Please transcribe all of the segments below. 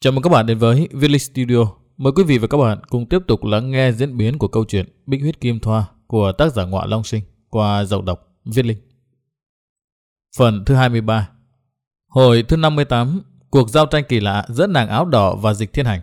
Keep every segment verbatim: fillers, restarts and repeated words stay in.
Chào mừng các bạn đến với Viết Linh Studio. Mời quý vị và các bạn cùng tiếp tục lắng nghe diễn biến của câu chuyện Bích Huyết Kim Thoa của tác giả Ngọa Long Sinh qua giọng đọc Viết Linh. Phần thứ hai mươi ba. Hồi thứ năm mươi tám. Cuộc giao tranh kỳ lạ giữa nàng áo đỏ và Dịch Thiên Hành.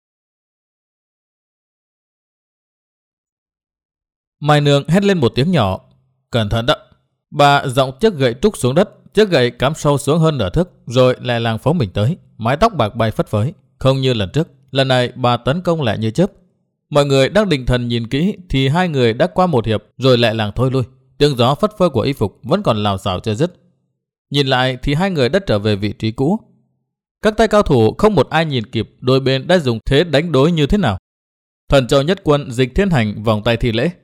Mai Nương hét lên một tiếng nhỏ. Cẩn thận đó. Bà giọng chiếc gậy trúc xuống đất, chiếc gậy cắm sâu xuống hơn nửa thước, rồi lại làng phóng mình tới. Mái tóc bạc bay phất phới, không như lần trước. Lần này bà tấn công lại như chớp. Mọi người đang định thần nhìn kỹ thì hai người đã qua một hiệp rồi lại làng thôi lui. Tiếng gió phất phơ của y phục vẫn còn lào xào chưa dứt. Nhìn lại thì hai người đã trở về vị trí cũ. Các tay cao thủ không một ai nhìn kịp đôi bên đã dùng thế đánh đối như thế nào. Thần Châu Nhất Quân Dịch Thiên Hành vòng tay thi lễ.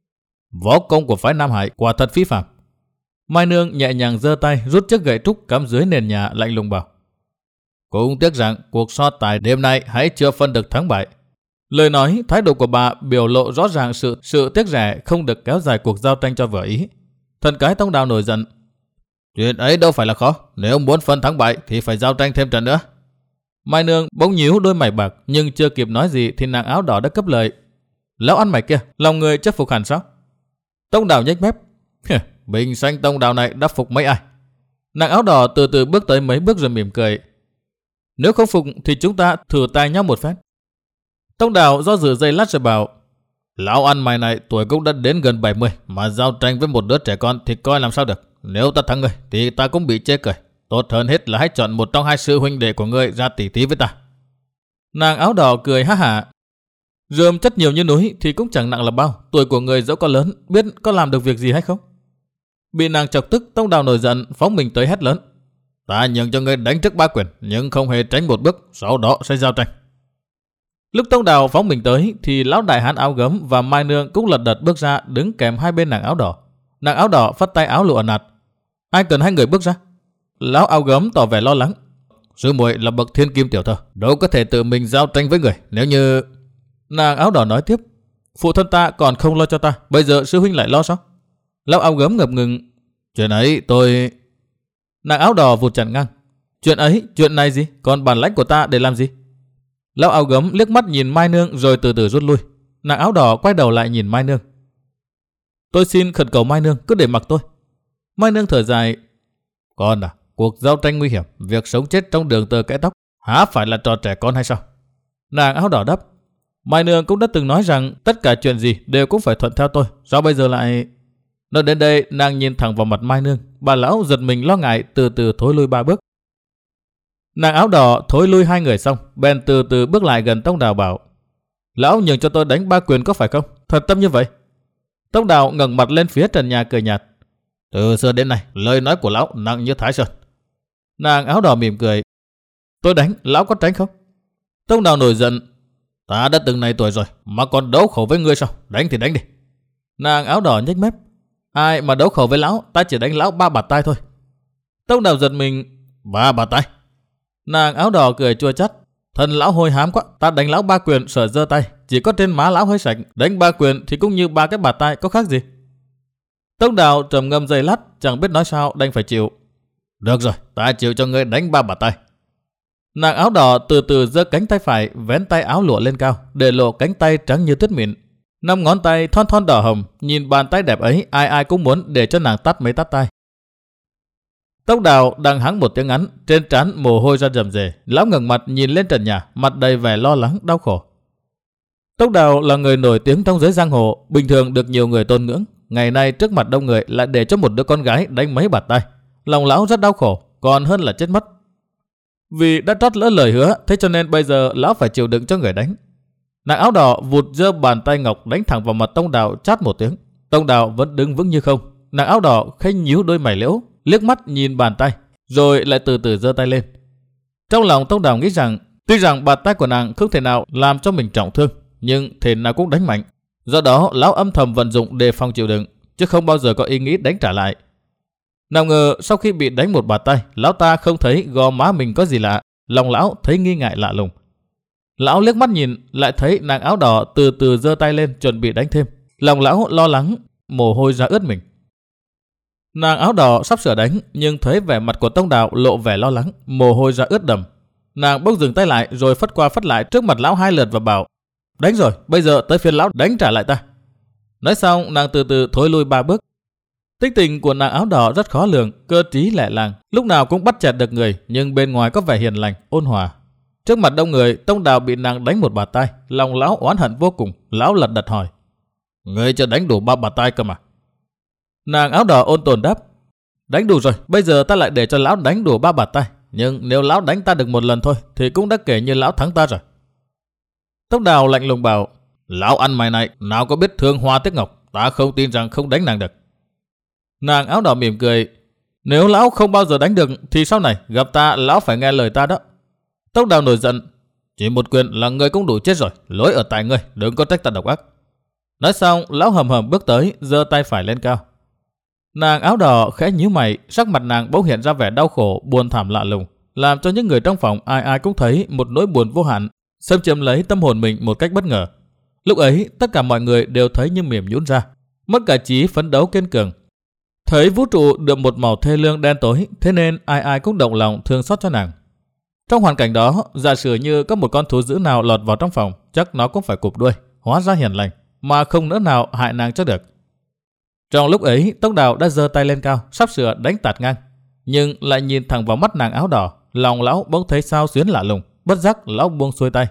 Võ công của phái Nam Hải quả thật phi phàm. Mai Nương nhẹ nhàng giơ tay rút chiếc gậy trúc cắm dưới nền nhà, lạnh lùng bảo: Cũng tiếc rằng cuộc so tài đêm nay hãy chưa phân được thắng bại. Lời nói, thái độ của bà biểu lộ rõ ràng sự sự tiếc rẻ không được kéo dài cuộc giao tranh cho vừa ý. Thần Cái Tông Đào nổi giận. Chuyện ấy đâu phải là khó, nếu muốn phân thắng bại thì phải giao tranh thêm trận nữa. Mai Nương bỗng nhíu đôi mày bạc, nhưng chưa kịp nói gì thì nàng áo đỏ đã cấp lời. Lão ăn mày kia, lòng người chắc phục hẳn sao? Tông Đào nhếch mép. Bình xanh Tông Đào này đã phục mấy ai? Nàng áo đỏ từ từ bước tới mấy bước rồi mỉm cười. Nếu không phục thì chúng ta thử tay nhau một phép. Tông Đào do dự giây lát rồi bảo: Lão ăn mày này tuổi cũng đã đến gần bảy mươi, mà giao tranh với một đứa trẻ con thì coi làm sao được. Nếu ta thắng ngươi thì ta cũng bị chê cười. Tốt hơn hết là hãy chọn một trong hai sư huynh đệ của ngươi ra tỉ thí với ta. Nàng áo đỏ cười ha hả. Rơm chất nhiều như núi thì cũng chẳng nặng là bao. Tuổi của người dẫu có lớn, biết có làm được việc gì hay không? Bị nàng chọc tức, Tông Đào nổi giận phóng mình tới hét lớn: Ta nhường cho ngươi đánh trước ba quyền, nhưng không hề tránh một bước, sau đó sẽ giao tranh. Lúc Tông Đào phóng mình tới thì lão đại hán áo gấm và Mai Nương cũng lật đật bước ra, đứng kèm hai bên nàng áo đỏ. Nàng áo đỏ phất tay áo lụa nạt: Ai cần hai người bước ra? Lão áo gấm tỏ vẻ lo lắng. Sư muội là bậc thiên kim tiểu thơ, đâu có thể tự mình giao tranh với người. Nếu như... Nàng áo đỏ nói tiếp: Phụ thân ta còn không lo cho ta, bây giờ sư huynh lại lo sao? Lão áo gấm ngập ngừng: Chuyện ấy tôi... Nàng áo đỏ vụt chặn ngang: Chuyện ấy, chuyện này gì? Còn bản lãnh của ta để làm gì? Lão áo gấm liếc mắt nhìn Mai Nương rồi từ từ rút lui. Nàng áo đỏ quay đầu lại nhìn Mai Nương. Tôi xin khẩn cầu Mai Nương cứ để mặc tôi. Mai Nương thở dài: Con à, cuộc giao tranh nguy hiểm, việc sống chết trong đường tơ kẽ tóc, há phải là trò trẻ con hay sao? Nàng áo đỏ đáp: Mai Nương cũng đã từng nói rằng tất cả chuyện gì đều cũng phải thuận theo tôi, sao bây giờ lại... Nói đến đây, nàng nhìn thẳng vào mặt Mai Nương. Bà lão giật mình lo ngại, từ từ thối lui ba bước. Nàng áo đỏ thối lui hai người xong, bèn từ từ bước lại gần Tông Đào bảo: Lão nhường cho tôi đánh ba quyền có phải không? Thật tâm như vậy? Tông Đào ngẩng mặt lên phía trần nhà cười nhạt: Từ xưa đến nay, lời nói của lão nặng như Thái Sơn. Nàng áo đỏ mỉm cười: Tôi đánh, lão có tránh không? Tông Đào nổi giận: Ta đã từng này tuổi rồi mà còn đấu khẩu với ngươi sao? Đánh thì đánh đi. Nàng áo đỏ nhếch mép: Ai mà đấu khẩu với lão, ta chỉ đánh lão ba bạt tai thôi. Tông Đào giật mình: Ba bạt tai? Nàng áo đỏ cười chua chát: Thân lão hôi hám quá, ta đánh lão ba quyền sợ giơ tay, chỉ có trên má lão hơi sạch, đánh ba quyền thì cũng như ba cái bạt tai, có khác gì? Tông Đào trầm ngâm giây lát, chẳng biết nói sao đành phải chịu. Được rồi, ta chịu cho ngươi đánh ba bạt tai. Nàng áo đỏ từ từ giơ cánh tay phải, vén tay áo lụa lên cao, để lộ cánh tay trắng như tuyết mịn. Năm ngón tay thon thon đỏ hồng, nhìn bàn tay đẹp ấy, ai ai cũng muốn để cho nàng tát mấy tát tay. Tông Đào đang hắng một tiếng ngắn, trên trán mồ hôi ra rầm rề. Lão ngẩng mặt nhìn lên trần nhà, mặt đầy vẻ lo lắng đau khổ. Tông Đào là người nổi tiếng trong giới giang hồ, bình thường được nhiều người tôn ngưỡng. Ngày nay trước mặt đông người lại để cho một đứa con gái đánh mấy bạt tay, lòng lão rất đau khổ, còn hơn là chết mất. Vì đã trót lỡ lời hứa, thế cho nên bây giờ lão phải chịu đựng cho người đánh. Nàng áo đỏ vụt giơ bàn tay ngọc đánh thẳng vào mặt Tông Đào, chát một tiếng. Tông Đào vẫn đứng vững như không. Nàng áo đỏ khênh nhíu đôi mày liễu, liếc mắt nhìn bàn tay, rồi lại từ từ giơ tay lên. Trong lòng Tông Đào nghĩ rằng, tuy rằng bàn tay của nàng không thể nào làm cho mình trọng thương, nhưng thể nào cũng đánh mạnh. Do đó lão âm thầm vận dụng đề phòng chịu đựng, chứ không bao giờ có ý nghĩ đánh trả lại. Nào ngờ sau khi bị đánh một bàn tay, lão ta không thấy gò má mình có gì lạ, lòng lão thấy nghi ngại lạ lùng. Lão liếc mắt nhìn, lại thấy nàng áo đỏ từ từ giơ tay lên chuẩn bị đánh thêm. Lòng lão lo lắng, mồ hôi ra ướt mình. Nàng áo đỏ sắp sửa đánh, nhưng thấy vẻ mặt của Tông Đào lộ vẻ lo lắng, mồ hôi ra ướt đầm. Nàng bỗng dừng tay lại rồi phất qua phất lại trước mặt lão hai lượt và bảo: Đánh rồi, bây giờ tới phiên lão đánh trả lại ta. Nói xong nàng từ từ thối lui ba bước. Tính tình của nàng áo đỏ rất khó lường, cơ trí lẹ làng, lúc nào cũng bắt chẹt được người, nhưng bên ngoài có vẻ hiền lành, ôn hòa. Trước mặt đông người, Tông Đào bị nàng đánh một bạt tai, lòng lão oán hận vô cùng. Lão lật đật hỏi: Ngươi chưa đánh đủ ba bạt tai cơ mà? Nàng áo đỏ ôn tồn đáp: Đánh đủ rồi, bây giờ ta lại để cho lão đánh đủ ba bạt tai. Nhưng nếu lão đánh ta được một lần thôi thì cũng đã kể như lão thắng ta rồi. Tông Đào lạnh lùng bảo: Lão ăn mày này nào có biết thương hoa tiếc ngọc, ta không tin rằng không đánh nàng được. Nàng áo đỏ mỉm cười: Nếu lão không bao giờ đánh được thì sau này gặp ta lão phải nghe lời ta đó. Tông Đào nổi giận: Chỉ một quyền là ngươi cũng đủ chết rồi, lỗi ở tại ngươi, đừng có trách ta độc ác. Nói xong lão hầm hầm bước tới, giơ tay phải lên cao. Nàng áo đỏ khẽ nhíu mày, sắc mặt nàng bỗng hiện ra vẻ đau khổ, buồn thảm lạ lùng, làm cho những người trong phòng ai ai cũng thấy một nỗi buồn vô hạn xâm chiếm lấy tâm hồn mình một cách bất ngờ. Lúc ấy tất cả mọi người đều thấy như mềm nhũn ra, mất cả trí phấn đấu kiên cường. Thấy vũ trụ được một màu thê lương đen tối, thế nên ai ai cũng động lòng thương xót cho nàng. Trong hoàn cảnh đó, giả sử như có một con thú dữ nào lọt vào trong phòng, chắc nó cũng phải cụp đuôi, hóa ra hiền lành, mà không nỡ nào hại nàng cho được. Trong lúc ấy, Tông Đào đã giơ tay lên cao, sắp sửa đánh tạt ngang, nhưng lại nhìn thẳng vào mắt nàng áo đỏ, lòng lão bỗng thấy sao xuyến lạ lùng, bất giác lão buông xuôi tay.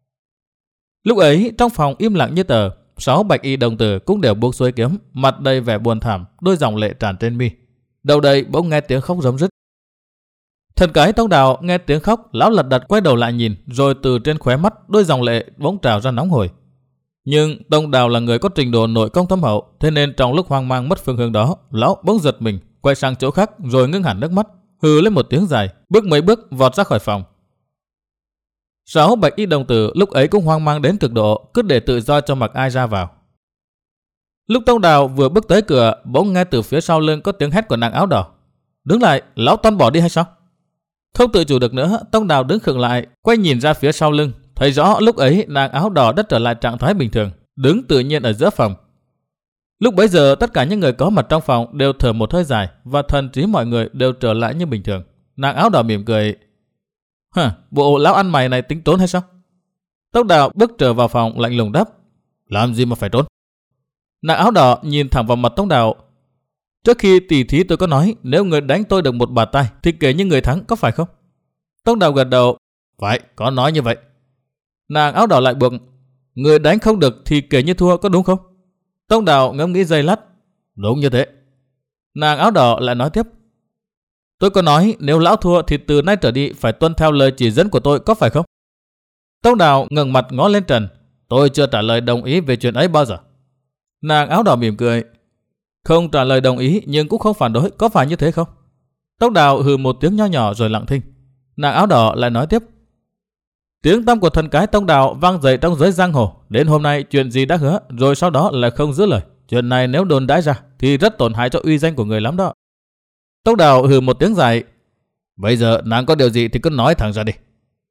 Lúc ấy, trong phòng im lặng như tờ, sáu bạch y đồng tử cũng đều buông xuôi kiếm, mặt đầy vẻ buồn thảm, đôi dòng lệ tràn trên mi. Đầu đây bỗng nghe tiếng khóc rống rứt. Thần cái Tông Đào nghe tiếng khóc, lão lật đật quay đầu lại nhìn, rồi từ trên khóe mắt đôi dòng lệ bỗng trào ra nóng hổi. Nhưng Tông Đào là người có trình độ nội công thâm hậu, thế nên trong lúc hoang mang mất phương hướng đó, lão bỗng giật mình, quay sang chỗ khác rồi ngưng hẳn nước mắt, hừ lên một tiếng dài, bước mấy bước vọt ra khỏi phòng. Sáu bạch y đồng tử lúc ấy cũng hoang mang đến cực độ, cứ để tự do cho mặc ai ra vào. Lúc Tông Đào vừa bước tới cửa, bỗng nghe từ phía sau lưng có tiếng hét của nàng áo đỏ: Đứng lại, lão toan bỏ đi hay sao? Không tự chủ được nữa, Tông Đào đứng khựng lại, quay nhìn ra phía sau lưng, thấy rõ lúc ấy nàng áo đỏ đã trở lại trạng thái bình thường, đứng tự nhiên ở giữa phòng. Lúc bấy giờ tất cả những người có mặt trong phòng đều thở một hơi dài, và thần trí mọi người đều trở lại như bình thường. Nàng áo đỏ mỉm cười: Hả, bộ lão ăn mày này tính trốn hay sao? Tông Đào bước trở vào phòng lạnh lùng đáp: Làm gì mà phải trốn? Nàng áo đỏ nhìn thẳng vào mặt Tông Đào: Trước khi tỉ thí tôi có nói nếu người đánh tôi được một bạt tai thì kể như người thắng, có phải không? Tông Đào gật đầu: Phải, có nói như vậy. Nàng áo đỏ lại buộc: Người đánh không được thì kể như thua, có đúng không? Tông Đào ngẫm nghĩ giây lát: Đúng như thế. Nàng áo đỏ lại nói tiếp: Tôi có nói nếu lão thua thì từ nay trở đi phải tuân theo lời chỉ dẫn của tôi, có phải không? Tông Đào ngẩng mặt ngó lên trần: Tôi chưa trả lời đồng ý về chuyện ấy bao giờ. Nàng áo đỏ mỉm cười: Không trả lời đồng ý nhưng cũng không phản đối, có phải như thế không? Tông Đào hừ một tiếng nho nhỏ rồi lặng thinh. Nàng áo đỏ lại nói tiếp: Tiếng tăm của thần cái Tông Đào vang dậy trong giới giang hồ, đến hôm nay chuyện gì đã hứa rồi sau đó là không giữ lời. Chuyện này nếu đồn đãi ra thì rất tổn hại cho uy danh của người lắm đó. Tông Đào hừ một tiếng dài: Bây giờ nàng có điều gì thì cứ nói thẳng ra đi.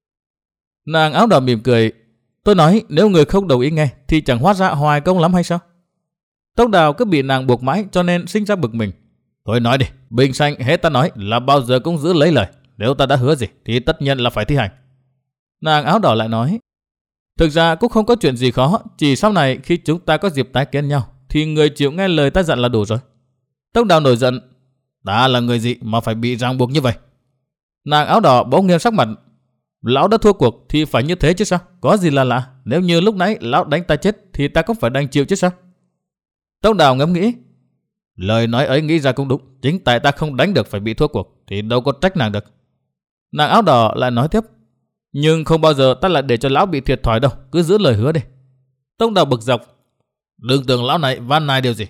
Nàng áo đỏ mỉm cười: Tôi nói nếu người không đồng ý nghe thì chẳng hóa ra hoài công lắm hay sao? Tông Đào cứ bị nàng buộc mãi cho nên sinh ra bực mình. Tôi nói đi, bình sanh hết ta nói là bao giờ cũng giữ lấy lời. Nếu ta đã hứa gì thì tất nhiên là phải thi hành. Nàng áo đỏ lại nói: Thực ra cũng không có chuyện gì khó, chỉ sau này khi chúng ta có dịp tái kiến nhau thì người chịu nghe lời ta dặn là đủ rồi. Tông Đào nổi giận: Ta là người gì mà phải bị ràng buộc như vậy? Nàng áo đỏ bỗng nghiêm sắc mặt: Lão đã thua cuộc thì phải như thế chứ sao? Có gì là lạ? Nếu như lúc nãy lão đánh ta chết thì ta cũng phải đành chịu chứ sao? Tông Đào ngẫm nghĩ: Lời nói ấy nghĩ ra cũng đúng, chính tại ta không đánh được phải bị thua cuộc thì đâu có trách nàng được. Nàng áo đỏ lại nói tiếp: Nhưng không bao giờ ta lại để cho lão bị thiệt thòi đâu, cứ giữ lời hứa đi. Tông Đào bực dọc: Đừng tưởng lão này van nài điều gì.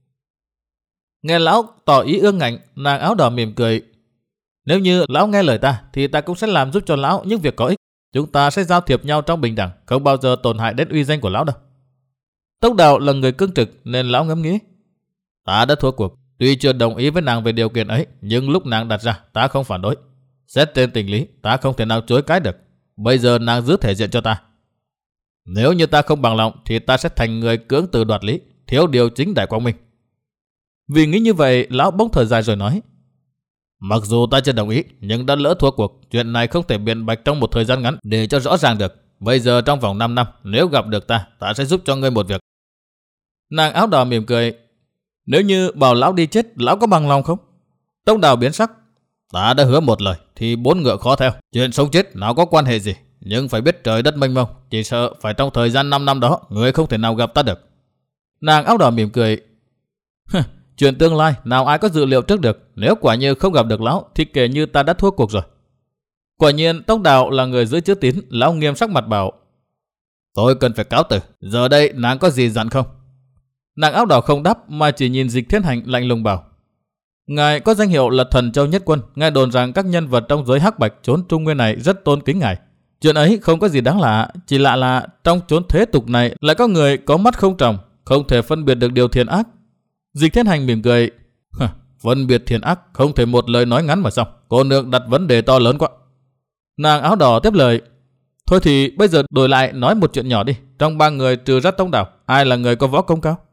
Nghe lão tỏ ý ương ngạnh, nàng áo đỏ mỉm cười: Nếu như lão nghe lời ta thì ta cũng sẽ làm giúp cho lão những việc có ích. Chúng ta sẽ giao thiệp nhau trong bình đẳng, không bao giờ tổn hại đến uy danh của lão đâu. Tông Đào là người cương trực nên lão ngẫm nghĩ: Ta đã thua cuộc, tuy chưa đồng ý với nàng về điều kiện ấy, nhưng lúc nàng đặt ra ta không phản đối. Xét trên tình lý, ta không thể nào chối cãi được. Bây giờ nàng giữ thể diện cho ta. Nếu như ta không bằng lòng thì ta sẽ thành người cưỡng từ đoạt lý, thiếu điều chính đại quang minh. Vì nghĩ như vậy, lão bỗng thở dài rồi nói: Mặc dù ta chưa đồng ý, nhưng đã lỡ thua cuộc, chuyện này không thể biện bạch trong một thời gian ngắn để cho rõ ràng được. Bây giờ trong vòng năm năm, nếu gặp được ta, ta sẽ giúp cho ngươi một việc. Nàng áo đỏ mỉm cười. Nếu như bảo lão đi chết, lão có bằng lòng không? Tông Đào biến sắc. Ta đã hứa một lời, thì bốn ngựa khó theo. Chuyện sống chết nào có quan hệ gì. Nhưng phải biết trời đất mênh mông, chỉ sợ phải trong thời gian năm năm đó, ngươi không thể nào gặp ta được. Nàng áo đỏ mỉm cười. Chuyện tương lai, nào ai có dự liệu trước được. Nếu quả như không gặp được lão, thì kể như ta đã thua cuộc rồi. Quả nhiên Tông Đào là người giữ chữ tín. Lão nghiêm sắc mặt bảo. Tôi cần phải cáo từ. Giờ đây nàng có gì dặn không? Nàng áo đỏ không đáp, mà chỉ nhìn Dịch Thiên Hành lạnh lùng bảo. Ngài có danh hiệu là Thần Châu Nhất Quân. Ngài đồn rằng các nhân vật trong giới hắc bạch chốn Trung Nguyên này rất tôn kính ngài. Chuyện ấy không có gì đáng lạ. Chỉ lạ là trong chốn thế tục này lại có người có mắt không tròng, không thể phân biệt được điều thiện ác. Dịch Thiên Hành mỉm cười. Phân biệt thiện ác không thể một lời nói ngắn mà xong. Cô nương đặt vấn đề to lớn quá. Nàng áo đỏ tiếp lời. Thôi thì bây giờ đổi lại nói một chuyện nhỏ đi. Trong ba người trừ ra Tông Đào, ai là người có võ công cao?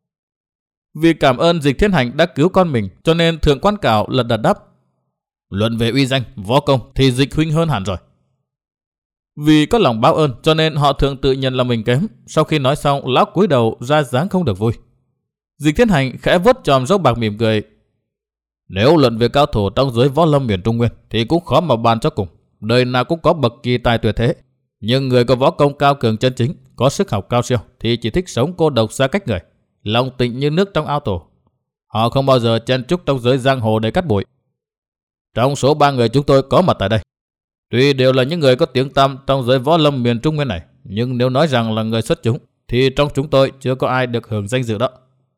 Vì cảm ơn Dịch Thiên Hành đã cứu con mình, cho nên Thượng Quan Cảo lật đật đáp. Luận về uy danh, võ công thì Dịch huynh hơn hẳn rồi. Vì có lòng báo ơn cho nên họ thường tự nhận là mình kém. Sau khi nói xong, lão cúi đầu ra dáng không được vui. Dịch Thiên Hành khẽ vuốt chòm râu bạc mỉm cười. Nếu luận về cao thủ trong giới võ lâm miền Trung Nguyên thì cũng khó mà bàn cho cùng. Đời nào cũng có bậc kỳ tài tuyệt thế. Nhưng người có võ công cao cường chân chính, có sức học cao siêu thì chỉ thích sống cô độc xa cách người, lòng tịnh như nước trong ao tù. Họ không bao giờ chen chúc trong giới giang hồ để cắt bụi. Trong số ba người chúng tôi có mặt tại đây, tuy đều là những người có tiếng tăm trong giới võ lâm miền Trung Nguyên này, nhưng nếu nói rằng là người xuất chúng thì trong chúng tôi chưa có ai được hưởng danh dự đó.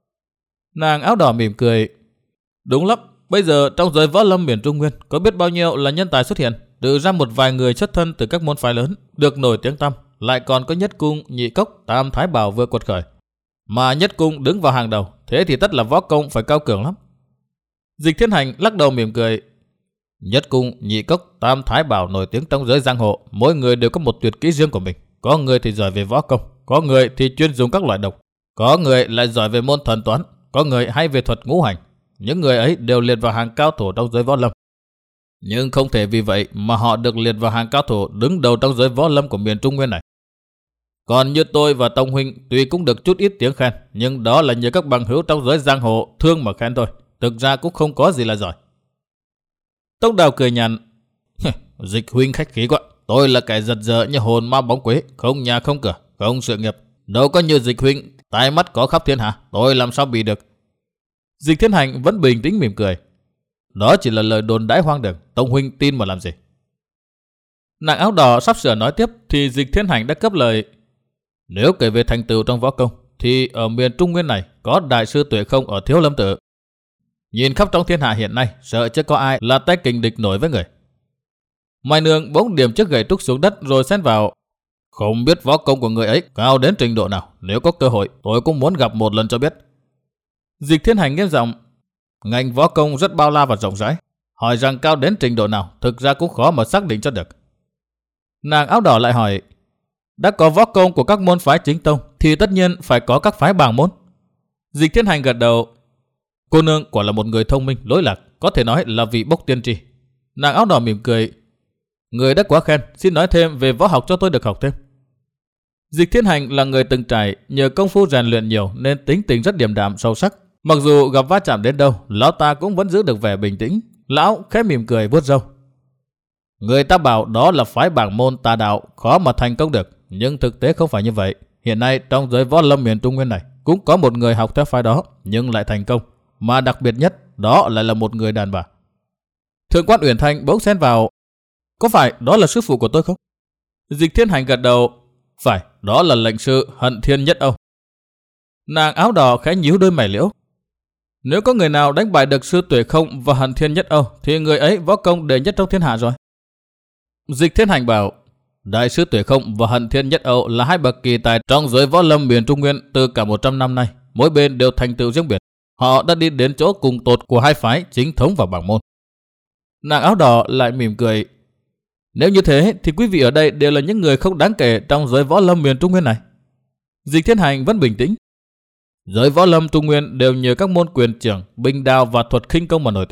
Nàng áo đỏ mỉm cười. Đúng lắm, bây giờ trong giới võ lâm miền Trung Nguyên có biết bao nhiêu là nhân tài xuất hiện, trừ ra một vài người xuất thân từ các môn phái lớn được nổi tiếng tăm, lại còn có Nhất Cung, Nhị Cốc, Tam Thái Bảo vừa quật khởi. Mà Nhất Cung đứng vào hàng đầu, thế thì tất là võ công phải cao cường lắm. Dịch Thiên Hành lắc đầu mỉm cười. Nhất Cung, Nhị Cốc, Tam Thái Bảo nổi tiếng trong giới giang hồ, mỗi người đều có một tuyệt kỹ riêng của mình. Có người thì giỏi về võ công, có người thì chuyên dùng các loại độc, có người lại giỏi về môn thần toán, có người hay về thuật ngũ hành. Những người ấy đều liệt vào hàng cao thủ trong giới võ lâm. Nhưng không thể vì vậy mà họ được liệt vào hàng cao thủ đứng đầu trong giới võ lâm của miền Trung Nguyên này. Còn như tôi và Tông huynh tuy cũng được chút ít tiếng khen, nhưng đó là nhờ các bằng hữu trong giới giang hồ thương mà khen thôi, thực ra cũng không có gì là giỏi. Tông Đào cười nhàn. Dịch huynh khách khí quá, tôi là kẻ giật dở như hồn ma bóng quế, không nhà không cửa, không sự nghiệp, đâu có như Dịch huynh tai mắt có khắp thiên hạ, tôi làm sao bị được. Dịch Thiên Hành vẫn bình tĩnh mỉm cười. Đó chỉ là lời đồn đãi hoang đường, Tông huynh tin mà làm gì. Nàng áo đỏ sắp sửa nói tiếp thì Dịch Thiên Hành đã cấp lời. Nếu kể về thành tựu trong võ công thì ở miền Trung Nguyên này có đại sư Tuệ Không ở Thiếu Lâm Tự. Nhìn khắp trong thiên hạ hiện nay, sợ chứ có ai là tay kình địch nổi với người. Mai Nương bỗng điểm chiếc gậy trúc xuống đất rồi xen vào. Không biết võ công của người ấy cao đến trình độ nào, nếu có cơ hội tôi cũng muốn gặp một lần cho biết. Dịch Thiên Hành nghiêm giọng. Ngành võ công rất bao la và rộng rãi, hỏi rằng cao đến trình độ nào thực ra cũng khó mà xác định cho được. Nàng áo đỏ lại hỏi. Đã có võ công của các môn phái chính tông thì tất nhiên phải có các phái bảng môn. Dịch Thiên Hành gật đầu. Cô nương quả là một người thông minh lỗi lạc, có thể nói là vị bốc tiên tri. Nàng áo đỏ mỉm cười. Người đã quá khen, xin nói thêm về võ học cho tôi được học thêm. Dịch Thiên Hành là người từng trải, nhờ công phu rèn luyện nhiều nên tính tình rất điềm đạm sâu sắc. Mặc dù gặp va chạm đến đâu, lão ta cũng vẫn giữ được vẻ bình tĩnh. Lão khẽ mỉm cười vuốt râu. Người ta bảo đó là phái bảng môn tà đạo, khó mà thành công được, nhưng thực tế không phải như vậy. Hiện nay trong giới võ lâm miền Trung Nguyên này cũng có một người học theo phái đó nhưng lại thành công, mà đặc biệt nhất đó lại là một người đàn bà. Thượng quan Uyển Thanh bỗng xen vào. Có phải đó là sư phụ của tôi không? Dịch Thiên Hành gật đầu. Phải, đó là lệnh sư Hận Thiên Nhất Âu. Nàng áo đỏ khẽ nhíu đôi mày liễu. Nếu có người nào đánh bại được sư Tuệ Không và Hận Thiên Nhất Âu thì người ấy võ công đệ nhất trong thiên hạ rồi. Dịch Thiên Hành bảo. Đại sư Tuệ Không và Hận Thiên Nhất Âu là hai bậc kỳ tài trong giới võ lâm miền Trung Nguyên từ cả một trăm năm nay, mỗi bên đều thành tựu riêng biệt. Họ đã đi đến chỗ cùng tột của hai phái chính thống và bảng môn. Nàng áo đỏ lại mỉm cười. Nếu như thế thì quý vị ở đây đều là những người không đáng kể trong giới võ lâm miền Trung Nguyên này. Dịch Thiên Hành vẫn bình tĩnh. Giới võ lâm Trung Nguyên đều nhờ các môn quyền trưởng, binh đao và thuật khinh công mà nổi tiếng.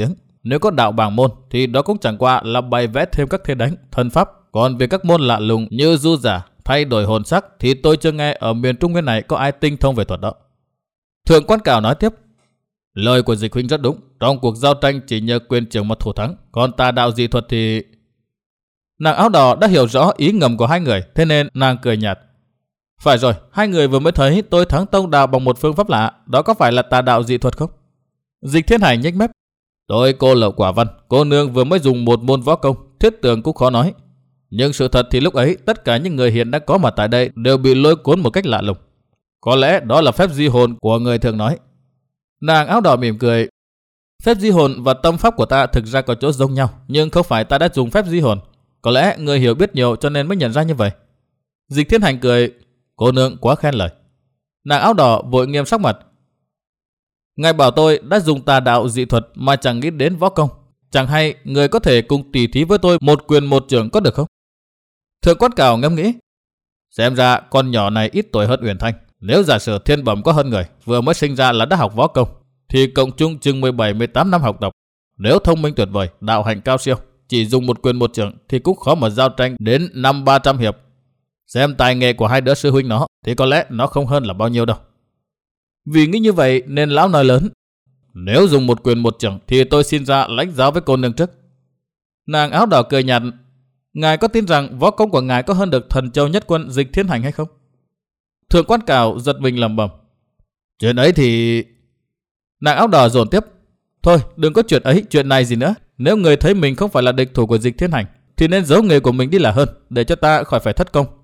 Nếu có đạo bảng môn thì đó cũng chẳng qua là bày vẽ thêm các thế đánh, thân pháp. Còn về các môn lạ lùng như du giả, thay đổi hồn sắc thì tôi chưa nghe ở miền Trung nguyên này có ai tinh thông về thuật đó. Thượng quan Cảo nói tiếp. Lời của Dịch huynh rất đúng. Trong cuộc giao tranh chỉ nhờ quyền trưởng mà thủ thắng. Còn tà đạo dị thuật thì... Nàng áo đỏ đã hiểu rõ ý ngầm của hai người, thế nên nàng cười nhạt. Phải rồi, hai người vừa mới thấy tôi thắng tông đạo bằng một phương pháp lạ, đó có phải là tà đạo dị thuật không? Dịch Thiên Hành nhếch mép. Tôi cô Lậu Quả Văn, cô nương vừa mới dùng một môn võ công, thiết tưởng cũng khó nói. Nhưng sự thật thì lúc ấy tất cả những người hiện đang có mặt tại đây đều bị lôi cuốn một cách lạ lùng. Có lẽ đó là phép di hồn của người thường nói. Nàng áo đỏ mỉm cười. Phép di hồn và tâm pháp của ta thực ra có chỗ giống nhau, nhưng không phải ta đã dùng phép di hồn. Có lẽ người hiểu biết nhiều cho nên mới nhận ra như vậy. Dịch Thiên Hành cười. Cô nương quá khen lời. Nàng áo đỏ vội nghiêm sắc mặt. Ngài bảo tôi đã dùng tà đạo dị thuật mà chẳng nghĩ đến võ công. Chẳng hay người có thể cùng tỉ thí với tôi một quyền một chưởng có được không? Thượng quan Cảo ngẫm nghĩ. Xem ra con nhỏ này ít tuổi hơn Uyển Thanh. Nếu giả sử thiên bẩm có hơn người, vừa mới sinh ra là đã học võ công, thì cộng chung chừng mười bảy mười tám năm học tập. Nếu thông minh tuyệt vời, đạo hạnh cao siêu, chỉ dùng một quyền một chưởng thì cũng khó mà giao tranh đến năm ba trăm hiệp. Xem tài nghệ của hai đứa sư huynh nó thì có lẽ nó không hơn là bao nhiêu đâu. Vì nghĩ như vậy nên lão nói lớn. Nếu dùng một quyền một chưởng thì tôi xin ra lãnh giáo với cô nương trước. Nàng áo đỏ cười nhạt. Ngài có tin rằng võ công của ngài có hơn được thần châu nhất quân Dịch Thiên Hành hay không? Thượng quan Cảo giật mình lẩm bẩm. Chuyện ấy thì... Nàng áo đỏ dồn tiếp. Thôi đừng có chuyện ấy, chuyện này gì nữa. Nếu người thấy mình không phải là địch thủ của Dịch Thiên Hành thì nên giấu nghề của mình đi là hơn, để cho ta khỏi phải thất công.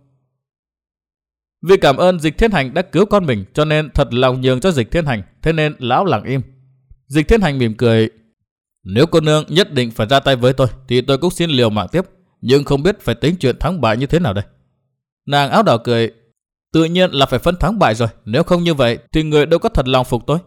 Vì cảm ơn Dịch Thiên Hành đã cứu con mình cho nên thật lòng nhường cho Dịch Thiên Hành, thế nên lão lặng im. Dịch Thiên Hành mỉm cười. Nếu cô nương nhất định phải ra tay với tôi thì tôi cũng xin liều mạng tiếp, nhưng không biết phải tính chuyện thắng bại như thế nào đây. Nàng áo đỏ cười. Tự nhiên là phải phân thắng bại rồi, nếu không như vậy thì người đâu có thật lòng phục tôi.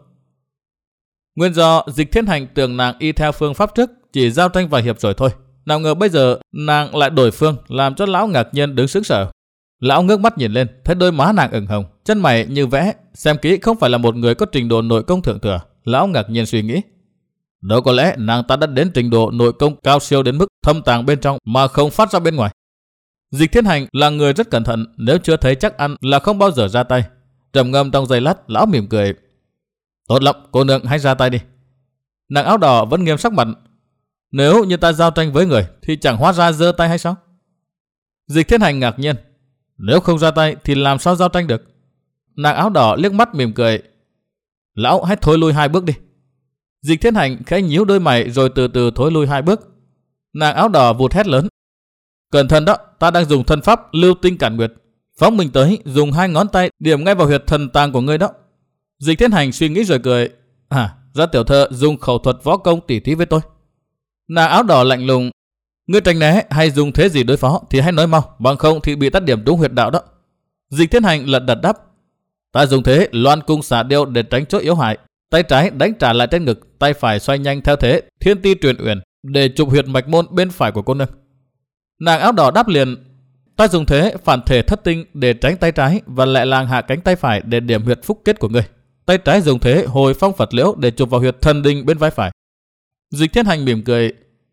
Nguyên do Dịch Thiên Hành tưởng nàng y theo phương pháp trước, chỉ giao tranh vài hiệp rồi thôi. Nào ngờ bây giờ nàng lại đổi phương, làm cho lão ngạc nhiên đứng sững sờ. Lão ngước mắt nhìn lên, thấy đôi má nàng ửng hồng, chân mày như vẽ, xem kỹ không phải là một người có trình độ nội công thượng thừa. Lão ngạc nhiên suy nghĩ. Đâu có lẽ nàng ta đã đến trình độ nội công cao siêu đến mức thâm tàng bên trong mà không phát ra bên ngoài. Dịch Thiên Hành là người rất cẩn thận, nếu chưa thấy chắc ăn là không bao giờ ra tay. Trầm ngâm trong giây lát, lão mỉm cười. Tốt lắm, cô nương hãy ra tay đi. Nàng áo đỏ vẫn nghiêm sắc mặt. Nếu như ta giao tranh với người thì chẳng hóa ra giơ tay hay sao? Dịch Thiên Hành ngạc nhiên. Nếu không ra tay thì làm sao giao tranh được? Nàng áo đỏ liếc mắt mỉm cười. Lão hãy thối lui hai bước đi. Dịch Thiên Hành khẽ nhíu đôi mày rồi từ từ thối lui hai bước. Nàng áo đỏ vụt hét lớn. Cẩn thận đó, ta đang dùng thân pháp lưu tinh cản nguyệt. Phóng mình tới, dùng hai ngón tay điểm ngay vào huyệt thần tàng của ngươi đó. Dịch Thiên Hành suy nghĩ rồi cười. À, ra tiểu thơ dùng khẩu thuật võ công tỉ thí với tôi. Nàng áo đỏ lạnh lùng. Ngươi tránh né hay dùng thế gì đối phó thì hãy nói mau, bằng không thì bị tát điểm trúng huyệt đạo đó. Dịch Thiên Hành lật đật đáp. Ta dùng thế loan cung xả điêu để tránh chỗ yếu hại. Tay trái đánh trả lại trên ngực, tay phải xoay nhanh theo thế thiên ti truyền uyển để chụp huyệt mạch môn bên phải của cô nương. Nàng áo đỏ đáp liền. Ta dùng thế phản thể thất tinh để tránh tay trái và lại làng hạ cánh tay phải để điểm huyệt phúc kết của ngươi. Tay trái dùng thế hồi phong Phật liễu để chụp vào huyệt thần đinh bên vai phải. Dịch Thiên Hành mỉm cười.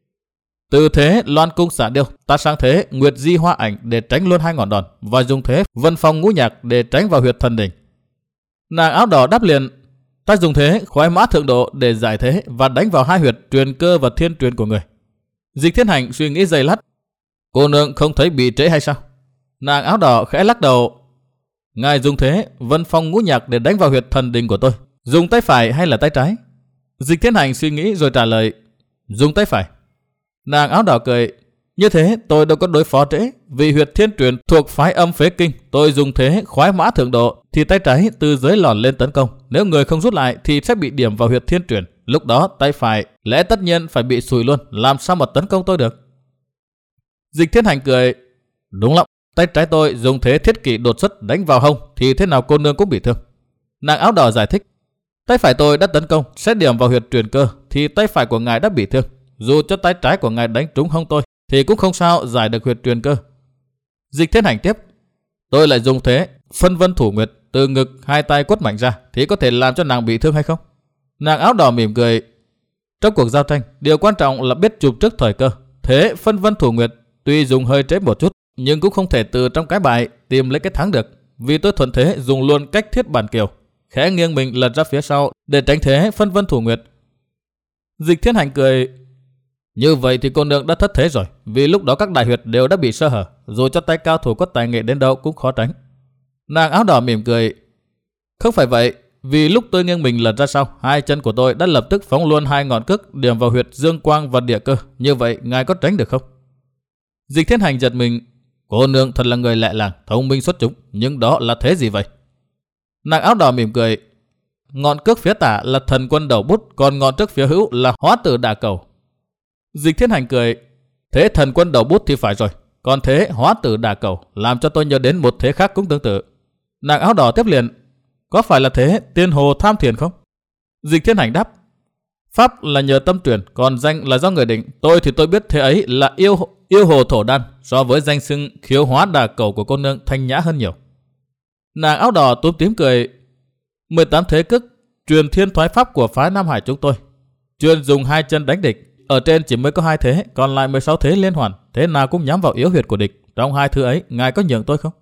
Từ thế loan cung xả điêu, ta sang thế nguyệt di hoa ảnh để tránh luôn hai ngọn đòn và dùng thế vân phong ngũ nhạc để tránh vào huyệt thần đỉnh. Nàng áo đỏ đáp liền. Ta dùng thế khoái mã thượng độ để giải thế và đánh vào hai huyệt truyền cơ và thiên truyền của người. Dịch Thiên Hành suy nghĩ giây lát. Cô nương không thấy bị trễ hay sao? Nàng áo đỏ khẽ lắc đầu. Ngài dùng thế vân phong ngũ nhạc để đánh vào huyệt thần đình của tôi, dùng tay phải hay là tay trái? Dịch Thiên Hành suy nghĩ rồi trả lời. Dùng tay phải. Nàng áo đỏ cười. Như thế tôi đâu có đối phó trễ, vì huyệt thiên truyền thuộc phái âm phế kinh, tôi dùng thế khoái mã thượng độ thì tay trái từ dưới lòn lên tấn công, nếu người không rút lại thì sẽ bị điểm vào huyệt thiên truyền, lúc đó tay phải lẽ tất nhiên phải bị sùi luôn, làm sao mà tấn công tôi được? Dịch Thiên Hành cười. Đúng lắm, tay trái tôi dùng thế thiết kỷ đột xuất đánh vào hông thì thế nào cô nương cũng bị thương. Nàng áo đỏ giải thích. Tay phải tôi đã tấn công sẽ điểm vào huyệt truyền cơ thì tay phải của ngài đã bị thương, dù cho tay trái của ngài đánh trúng hông tôi thì cũng không sao giải được huyệt truyền cơ. Dịch Thiên Hành tiếp. Tôi lại dùng thế phân vân thủ nguyệt, từ ngực hai tay quất mạnh ra thì có thể làm cho nàng bị thương hay không? Nàng áo đỏ mỉm cười. Trong cuộc giao tranh, điều quan trọng là biết chụp trước thời cơ. Thế phân vân Thủ Nguyệt tuy dùng hơi trễ một chút, nhưng cũng không thể từ trong cái bại tìm lấy cái thắng được. Vì tôi thuận thế dùng luôn cách thiết bản kiều, khẽ nghiêng mình lật ra phía sau để tránh thế phân vân Thủ Nguyệt. Dịch Thiên Hành cười. Như vậy thì cô nương đã thất thế rồi, vì lúc đó các đại huyệt đều đã bị sơ hở, dù cho tay cao thủ có tài nghệ đến đâu cũng khó tránh. Nàng áo đỏ mỉm cười. Không phải vậy, vì lúc tôi nghiêng mình lật ra sau, hai chân của tôi đã lập tức phóng luôn hai ngọn cước điểm vào huyệt dương quang và địa cơ. Như vậy ngài có tránh được không? Dịch Thiên Hành giật mình. Cô nương thật là người lẹ làng, thông minh xuất chúng, nhưng đó là thế gì vậy? Nàng áo đỏ mỉm cười. Ngọn cước phía tả là thần quân đầu bút, còn ngọn trước phía hữu là hóa tử đả cầu. Dịch Thiên Hành cười. Thế thần quân đầu bút thì phải rồi, còn thế hóa tử đả cầu làm cho tôi nhớ đến một thế khác cũng tương tự. Nàng áo đỏ tiếp liền. Có phải là thế tiên hồ tham thiền không? Dịch Thiên Hành đáp. Pháp là nhờ tâm truyền, còn danh là do người định. Tôi thì tôi biết thế ấy là yêu yêu hồ thổ đan, so với danh xưng khiếu hóa đả cầu của cô nương thanh nhã hơn nhiều. Nàng áo đỏ túm tím cười. mười tám thế cức truyền thiên thoái pháp của phái Nam Hải chúng tôi, chuyên dùng hai chân đánh địch. Ở trên chỉ mới có hai thế, còn lại mười sáu thế liên hoàn, thế nào cũng nhắm vào yếu huyệt của địch. Trong hai thứ ấy, ngài có nhường tôi không?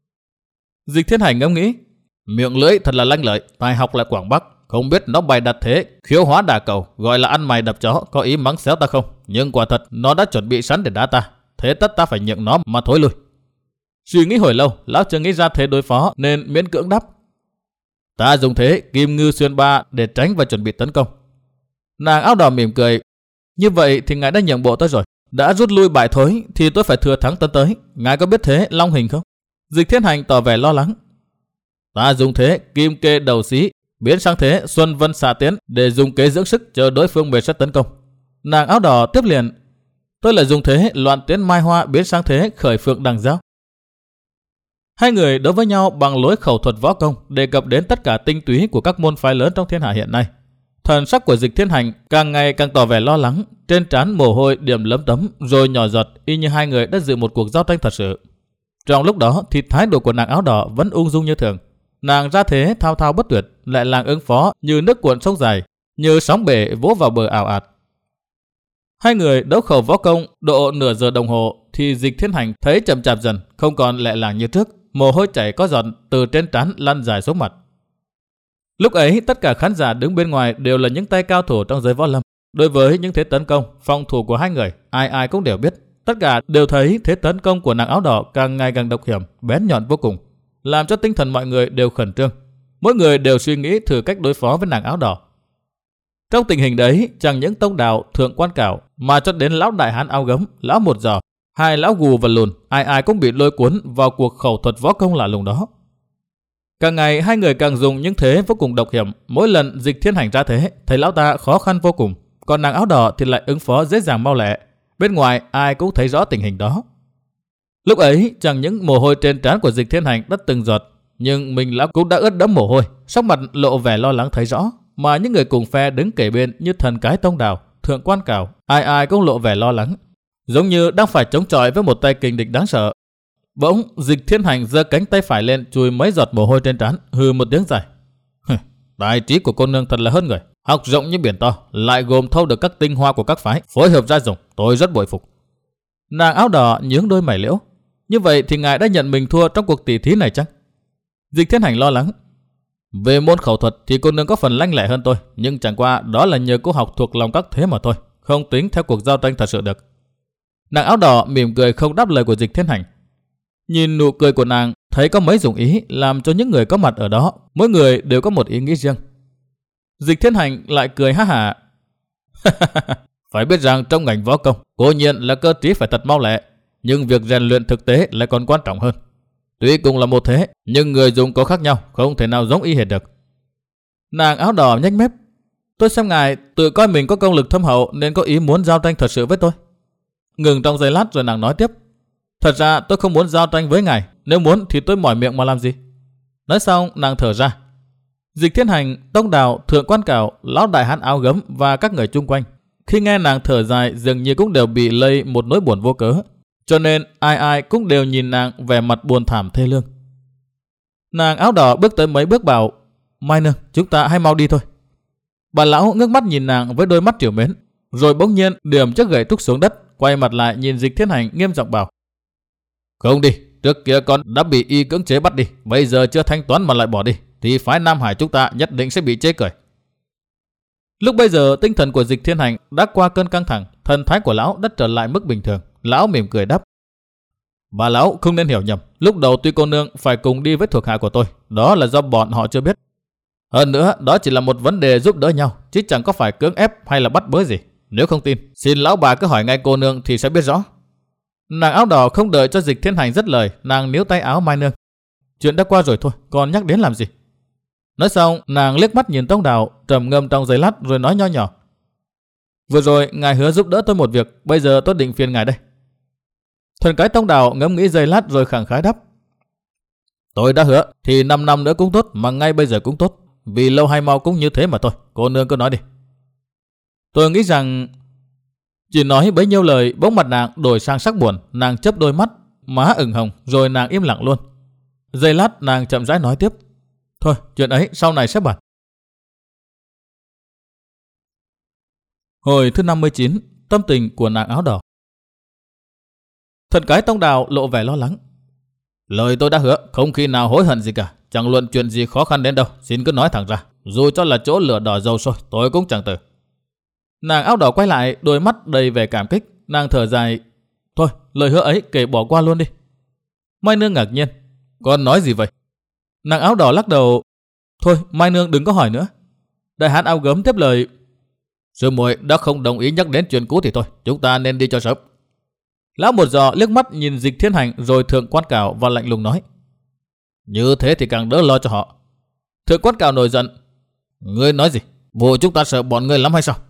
Dịch Thiên Hành ngẫm nghĩ. Miệng lưỡi thật là lanh lợi, tài học lại quảng bắc, không biết nó bày đặt thế khiếu hóa đả cầu, gọi là ăn mày đập chó, có ý mắng xéo ta không? Nhưng quả thật nó đã chuẩn bị sẵn để đá ta, thế tất ta phải nhượng nó mà thối lui. Suy nghĩ hồi lâu, lão chưa nghĩ ra thế đối phó nên miễn cưỡng đáp. Ta dùng thế kim ngư xuyên ba để tránh và chuẩn bị tấn công. Nàng áo đỏ mỉm cười. Như vậy thì ngài đã nhượng bộ tôi rồi, đã rút lui bại thối thì tôi phải thừa thắng tấn tới. Ngài có biết thế long hình không? Dịch Thiên Hành tỏ vẻ lo lắng. Ta dùng thế kim kê đầu xí biến sang thế xuân vân xạ tiến để dùng kế dưỡng sức chờ đối phương mệt sẽ tấn công. Nàng áo đỏ tiếp liền. Tôi lại dùng thế loạn tiến mai hoa biến sang thế khởi phượng đằng giao. Hai người đấu với nhau bằng lối khẩu thuật võ công, đề cập đến tất cả tinh túy của các môn phái lớn trong thiên hạ hiện nay. Thần sắc của Dịch Thiên Hành càng ngày càng tỏ vẻ lo lắng, trên trán mồ hôi điểm lấm tấm rồi nhỏ giọt, y như hai người đã dự một cuộc giao tranh thật sự. Trong lúc đó thì thái độ của nàng áo đỏ vẫn ung dung như thường. Nàng ra thế thao thao bất tuyệt, lại làng ứng phó như nước cuộn sông dài, như sóng bể vỗ vào bờ ảo ạt. Hai người đấu khẩu võ công độ nửa giờ đồng hồ thì Dịch Thiên Hành thấy chậm chạp dần, không còn lẹ làng như trước, mồ hôi chảy có giọt từ trên trán lăn dài xuống mặt. Lúc ấy tất cả khán giả đứng bên ngoài đều là những tay cao thủ trong giới võ lâm. Đối với những thế tấn công, phòng thủ của hai người, ai ai cũng đều biết. Tất cả đều thấy thế tấn công của nàng áo đỏ càng ngày càng độc hiểm, bén nhọn vô cùng, làm cho tinh thần mọi người đều khẩn trương. Mỗi người đều suy nghĩ thử cách đối phó với nàng áo đỏ. Trong tình hình đấy, chẳng những tông đạo, thượng quan cảo, mà cho đến lão đại hán áo gấm, lão một giò, hai lão gù và lùn, ai ai cũng bị lôi cuốn vào cuộc khẩu thuật võ công lạ lùng đó. Càng ngày hai người càng dùng những thế vô cùng độc hiểm. Mỗi lần Dịch Thiên Hành ra thế, thấy lão ta khó khăn vô cùng, còn nàng áo đỏ thì lại ứng phó dễ dàng mau lẹ. Bên ngoài ai cũng thấy rõ tình hình đó. Lúc ấy chẳng những mồ hôi trên trán của Dịch Thiên Hành đã từng giọt, nhưng mình lão cũng đã ướt đẫm mồ hôi, sắc mặt lộ vẻ lo lắng thấy rõ. Mà những người cùng phe đứng kề bên như thần cái tông đào, thượng quan cảo, ai ai cũng lộ vẻ lo lắng, giống như đang phải chống chọi với một tay kình địch đáng sợ. Bỗng Dịch Thiên Hành giơ cánh tay phải lên chùi mấy giọt mồ hôi trên trán, hừ một tiếng dài. Tài trí của cô nương thật là hơn người, học rộng như biển to, lại gồm thâu được các tinh hoa của các phái, phối hợp ra dùng, tôi rất bội phục. Nàng áo đỏ nhướng đôi mày liễu. Như vậy thì ngài đã nhận mình thua trong cuộc tỷ thí này chăng? Dịch Thiên Hành lo lắng. Về môn khẩu thuật thì cô nương có phần lanh lẹ hơn tôi, nhưng chẳng qua đó là nhờ cô học thuộc lòng các thế mà thôi, không tính theo cuộc giao tranh thật sự được. Nàng áo đỏ mỉm cười không đáp lời của Dịch Thiên Hành. Nhìn nụ cười của nàng, thấy có mấy dụng ý, làm cho những người có mặt ở đó, mỗi người đều có một ý nghĩ riêng. Dịch Thiên Hành lại cười ha hả. Phải biết rằng trong ngành võ công, cố nhiên là cơ trí phải thật mau lẹ, nhưng việc rèn luyện thực tế lại còn quan trọng hơn. Tuy cùng là một thế, nhưng người dùng có khác nhau, không thể nào giống y hệt được. Nàng áo đỏ nhếch mép. Tôi xem ngài tự coi mình có công lực thâm hậu nên có ý muốn giao tranh thật sự với tôi. Ngừng trong giây lát rồi nàng nói tiếp. Thật ra tôi không muốn giao tranh với ngài, nếu muốn thì tôi mỏi miệng mà làm gì. Nói xong nàng thở ra. Dịch Thiên Hành, tông đào, thượng quan cảo, lão đại hán áo gấm và các người chung quanh, khi nghe nàng thở dài dường như cũng đều bị lây một nỗi buồn vô cớ, cho nên ai ai cũng đều nhìn nàng vẻ mặt buồn thảm thê lương. Nàng áo đỏ bước tới mấy bước bảo, Mai nương, chúng ta hãy mau đi thôi. Bà lão ngước mắt nhìn nàng với đôi mắt trìu mến, rồi bỗng nhiên điểm chiếc gậy trúc xuống đất, quay mặt lại nhìn Dịch Thiên Hành nghiêm giọng bảo: Không đi, trước kia con đã bị y cưỡng chế bắt đi, bây giờ chưa thanh toán mà lại bỏ đi, thì phái Nam Hải chúng ta nhất định sẽ bị chê cười. Lúc bây giờ tinh thần của Dịch Thiên Hành đã qua cơn căng thẳng, thần thái của lão đã trở lại mức bình thường. Lão mỉm cười đáp: Bà lão không nên hiểu nhầm, lúc đầu tuy cô nương phải cùng đi với thuộc hạ của tôi, đó là do bọn họ chưa biết. Hơn nữa, đó chỉ là một vấn đề giúp đỡ nhau, chứ chẳng có phải cưỡng ép hay là bắt bớ gì. Nếu không tin, xin lão bà cứ hỏi ngay cô nương thì sẽ biết rõ. Nàng áo đỏ không đợi cho Dịch Thiên Hành dứt lời, nàng níu tay áo Mai Nương: Chuyện đã qua rồi thôi, còn nhắc đến làm gì? Nói xong, nàng liếc mắt nhìn Tông Đào, trầm ngâm trong giây lát rồi nói nho nhỏ: Vừa rồi ngài hứa giúp đỡ tôi một việc, bây giờ tôi định phiền ngài đây. Thần cái Tông Đào ngẫm nghĩ giây lát rồi khẳng khái đáp: Tôi đã hứa thì năm năm nữa cũng tốt, mà ngay bây giờ cũng tốt, vì lâu hay mau cũng như thế mà thôi. Cô nương cứ nói đi. Tôi nghĩ rằng... Chỉ nói bấy nhiêu lời, bỗng mặt nàng đổi sang sắc buồn, nàng chớp đôi mắt, má ửng hồng, rồi nàng im lặng luôn. Giây lát nàng chậm rãi nói tiếp: Thôi, chuyện ấy sau này sẽ bàn. Hồi thứ năm mươi chín, tâm tình của nàng áo đỏ. Thần cái Tông Đào lộ vẻ lo lắng: Lời tôi đã hứa, không khi nào hối hận gì cả, chẳng luận chuyện gì khó khăn đến đâu, xin cứ nói thẳng ra, dù cho là chỗ lửa đỏ dầu sôi, tôi cũng chẳng từ. Nàng áo đỏ quay lại, đôi mắt đầy vẻ cảm kích, nàng thở dài: Thôi, lời hứa ấy kể bỏ qua luôn đi. Mai Nương ngạc nhiên: Con nói gì vậy? Nàng áo đỏ lắc đầu: Thôi, Mai Nương đừng có hỏi nữa. Đại hán áo gấm tiếp lời: Sư muội đã không đồng ý nhắc đến chuyện cũ thì thôi, chúng ta nên đi cho sớm. Lão một giò liếc mắt nhìn Dịch Thiên Hành rồi Thượng Quan Cảo và lạnh lùng nói: Như thế thì càng đỡ lo cho họ. Thượng Quan Cảo nổi giận: Ngươi nói gì? Bộ chúng ta sợ bọn ngươi lắm hay sao?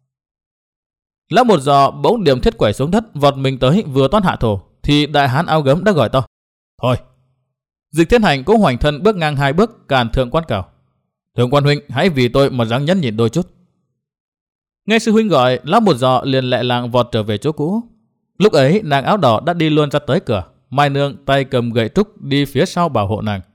Lão một giò bỗng điểm thiết quẩy xuống đất, vọt mình tới vừa toán hạ thổ thì đại hán áo gấm đã gọi to: Thôi. Dịch Thiên Hành cũng hoành thân bước ngang hai bước cản Thượng Quan Cảo: Thượng Quan huynh, hãy vì tôi mà ráng nhẫn nhịn đôi chút. Nghe sư huynh gọi, lão một giò liền lẹ làng vọt trở về chỗ cũ. Lúc ấy nàng áo đỏ đã đi luôn ra tới cửa, Mai Nương tay cầm gậy trúc đi phía sau bảo hộ nàng.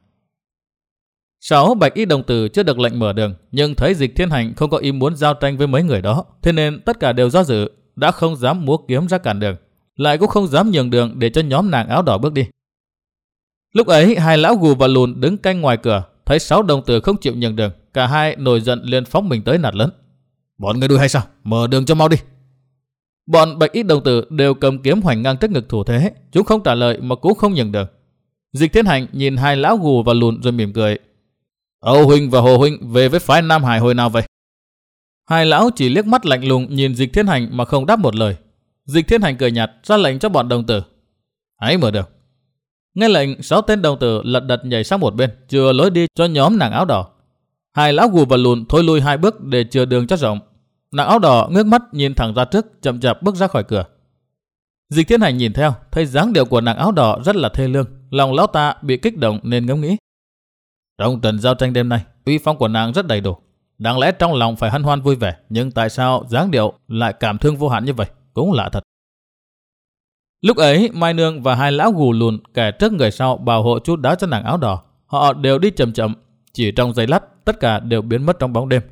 Sáu bạch y đồng tử chưa được lệnh mở đường, nhưng thấy Dịch Thiên Hành không có ý muốn giao tranh với mấy người đó, thế nên tất cả đều do dự, đã không dám múa kiếm ra cản đường, lại cũng không dám nhường đường để cho nhóm nàng áo đỏ bước đi. Lúc ấy hai lão gù và lùn đứng canh ngoài cửa, thấy sáu đồng tử không chịu nhường đường, cả hai nổi giận liền phóng mình tới nạt lớn: Bọn người đuổi hay sao? Mở đường cho mau đi. Bọn bạch y đồng tử đều cầm kiếm hoành ngang trước ngực thủ thế, chúng không trả lời mà cũng không nhường đường. Dịch Thiên Hành nhìn hai lão gù và lùn rồi mỉm cười: Âu huynh và Hồ huynh về với phái Nam Hải hồi nào vậy? Hai lão chỉ liếc mắt lạnh lùng nhìn Dịch Thiên Hành mà không đáp một lời. Dịch Thiên Hành cười nhạt ra lệnh cho bọn đồng tử: Hãy mở đường. Nghe lệnh, sáu tên đồng tử lật đật nhảy sang một bên, chừa lối đi cho nhóm nàng áo đỏ. Hai lão gù và lùn thôi lui hai bước để chừa đường cho rộng. Nàng áo đỏ ngước mắt nhìn thẳng ra trước, chậm chạp bước ra khỏi cửa. Dịch Thiên Hành nhìn theo, thấy dáng điệu của nàng áo đỏ rất là thê lương, lòng lão ta bị kích động nên ngẫm nghĩ: Trong trận giao tranh đêm nay, uy phong của nàng rất đầy đủ, đáng lẽ trong lòng phải hân hoan vui vẻ, nhưng tại sao dáng điệu lại cảm thương vô hạn như vậy, cũng lạ thật. Lúc ấy Mai Nương và hai lão gù lùn kẻ trước người sau bảo hộ chu đáo cho nàng áo đỏ, họ đều đi chậm chậm, chỉ trong giây lát tất cả đều biến mất trong bóng đêm.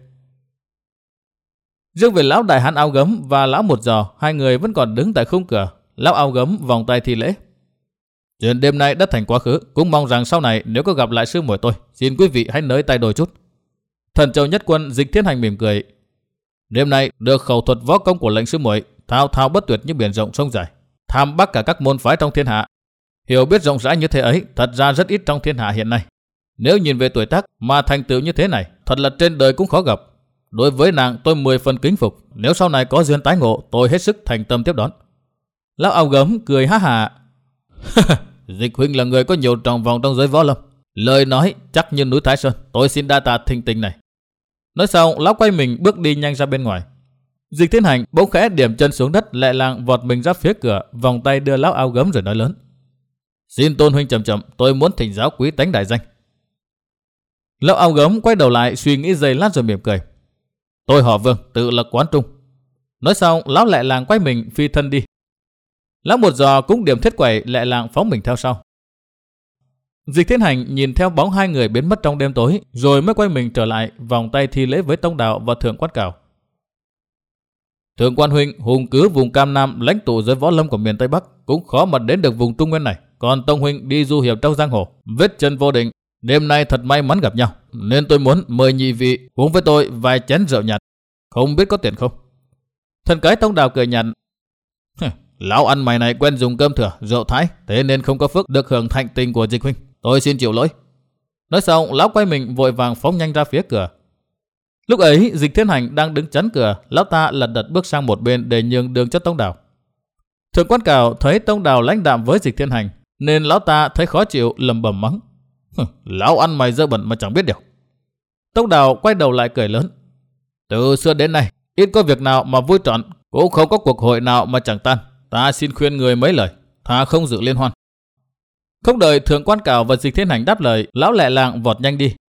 Riêng về lão đại hán áo gấm và lão một giò, hai người vẫn còn đứng tại khung cửa. Lão áo gấm vòng tay thi lễ: Chuyện đêm nay đã thành quá khứ, cũng mong rằng sau này nếu có gặp lại sư muội tôi, xin quý vị hãy nới tay đôi chút. Thần Châu Nhất Quân Dịch Thiên Hành mỉm cười: Đêm nay được khẩu thuật võ công của lệnh sư muội thao thao bất tuyệt như biển rộng sông dài, tham bắc cả các môn phái trong thiên hạ. Hiểu biết rộng rãi như thế ấy thật ra rất ít trong thiên hạ hiện nay. Nếu nhìn về tuổi tác mà thành tựu như thế này, thật là trên đời cũng khó gặp. Đối với nàng tôi mười phần kính phục, nếu sau này có duyên tái ngộ, tôi hết sức thành tâm tiếp đón. Lão áo gấm cười há hả: Dịch huynh là người có nhiều trọng vòng trong giới võ lâm, lời nói chắc như núi Thái Sơn, tôi xin đa tạ thinh tình này. Nói xong, lão quay mình bước đi nhanh ra bên ngoài. Dịch Thiên Hành bỗng khẽ điểm chân xuống đất, lẹ làng vọt mình ra phía cửa, vòng tay đưa lão áo gấm rồi nói lớn: Xin tôn huynh chậm chậm, tôi muốn thỉnh giáo quý tánh đại danh. Lão áo gấm quay đầu lại suy nghĩ giây lát rồi mỉm cười: Tôi họ Vương, tự là Quán Trung. Nói xong, lão lẹ làng quay mình phi thân đi. Lão một giò cũng điểm thiết quẩy lẹ làng phóng mình theo sau. Dịch Thiên Hành nhìn theo bóng hai người biến mất trong đêm tối, rồi mới quay mình trở lại, vòng tay thi lễ với Tông Đào và Thượng Quan Cảo. Thượng Quan huynh hùng cứ vùng Cam Nam, lãnh tụ giới võ lâm của miền Tây Bắc, cũng khó mà đến được vùng Trung Nguyên này. Còn Tông huynh đi du hiệp trong giang hồ, vết chân vô định, đêm nay thật may mắn gặp nhau, nên tôi muốn mời nhị vị uống với tôi vài chén rượu nhạt, không biết có tiền không? Thần cái Tông Đào cười nhạt. Lão ăn mày này quen dùng cơm thừa, rượu thái, thế nên không có phước được hưởng thạnh tình của Dịch huynh. Tôi xin chịu lỗi. Nói xong, lão quay mình vội vàng phóng nhanh ra phía cửa. Lúc ấy, Dịch Thiên Hành đang đứng chắn cửa, lão ta lật đật bước sang một bên để nhường đường cho Tông Đào. Thượng Quan Cảo thấy Tông Đào lãnh đạm với Dịch Thiên Hành, nên lão ta thấy khó chịu, lầm bầm mắng. Lão ăn mày dơ bẩn mà chẳng biết điều. Tông Đào quay đầu lại cười lớn. Từ xưa đến nay, ít có việc nào mà vui trọn, cũng không có cuộc hội nào mà chẳng tan. Ta xin khuyên người mấy lời, thà không dự liên hoan. Không đợi Thượng Quan Cảo và Dịch Thiên Hành đáp lời, lão lẹ làng vọt nhanh đi.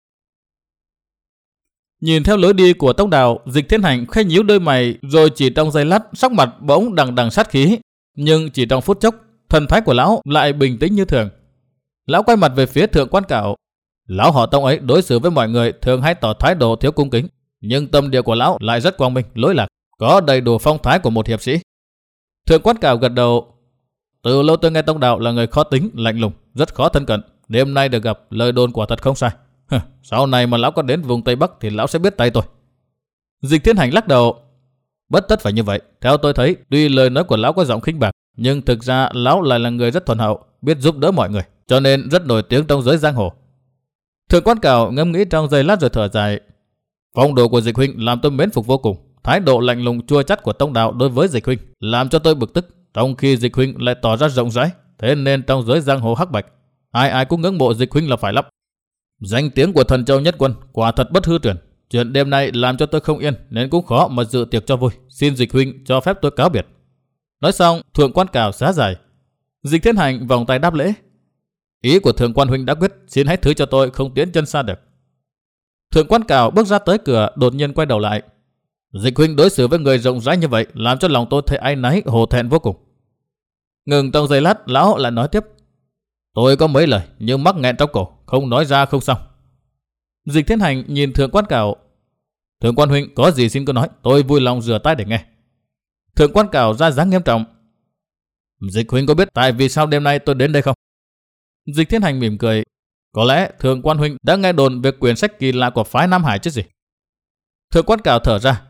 Nhìn theo lối đi của Tông Đào, Dịch Thiên Hành khẽ nhíu đôi mày, rồi chỉ trong giây lát, sắc mặt bỗng đằng đằng sát khí. Nhưng chỉ trong phút chốc, thần thái của lão lại bình tĩnh như thường. Lão quay mặt về phía Thượng Quan Cảo. Lão họ Tông ấy đối xử với mọi người thường hay tỏ thái độ thiếu cung kính, nhưng tâm địa của lão lại rất quang minh, lỗi lạc, có đầy đủ phong thái của một hiệp sĩ. Thượng Quan Cảo gật đầu. Từ lâu tôi nghe Tông Đào là người khó tính, lạnh lùng, rất khó thân cận. Đêm nay được gặp, lời đồn quả thật không sai. Sau này mà lão có đến vùng Tây Bắc thì lão sẽ biết tay tôi. Dịch Thiên Hành lắc đầu. Bất tất phải như vậy. Theo tôi thấy, tuy lời nói của lão có giọng khinh bạc, nhưng thực ra lão lại là người rất thuần hậu, biết giúp đỡ mọi người, cho nên rất nổi tiếng trong giới giang hồ. Thượng Quan Cảo ngẫm nghĩ trong giây lát rồi thở dài. Phong độ của Dịch huynh làm tôi mến phục vô cùng. Thái độ lạnh lùng chua chát của Tông Đào đối với Dịch huynh làm cho tôi bực tức, trong khi Dịch huynh lại tỏ ra rộng rãi. Thế nên trong giới giang hồ hắc bạch, ai ai cũng ngưỡng mộ Dịch huynh là phải lắm. Danh tiếng của Thần Châu Nhất Quân quả thật bất hư truyền. Chuyện đêm nay làm cho tôi không yên, nên cũng khó mà dự tiệc cho vui. Xin Dịch huynh cho phép tôi cáo biệt. Nói xong, Thượng Quan Cảo xá dài. Dịch Thiên Hành vòng tay đáp lễ. Ý của Thượng Quan huynh đã quyết, xin hãy thứ cho tôi không tiến chân xa được. Thượng Quan Cảo bước ra tới cửa, đột nhiên quay đầu lại. Dịch huynh đối xử với người rộng rãi như vậy, làm cho lòng tôi thấy áy náy, hổ thẹn vô cùng. Ngừng trong giây lát, lão lại nói tiếp. Tôi có mấy lời nhưng mắc nghẹn trong cổ, không nói ra không xong. Dịch Thiên Hành nhìn Thượng Quan Cảo. Thượng Quan huynh có gì xin cứ nói, tôi vui lòng rửa tay để nghe. Thượng Quan Cảo ra dáng nghiêm trọng. Dịch huynh có biết tại vì sao đêm nay tôi đến đây không? Dịch Thiên Hành mỉm cười. Có lẽ Thượng Quan huynh đã nghe đồn về quyển sách kỳ lạ của phái Nam Hải chứ gì. Thượng Quan Cảo thở ra.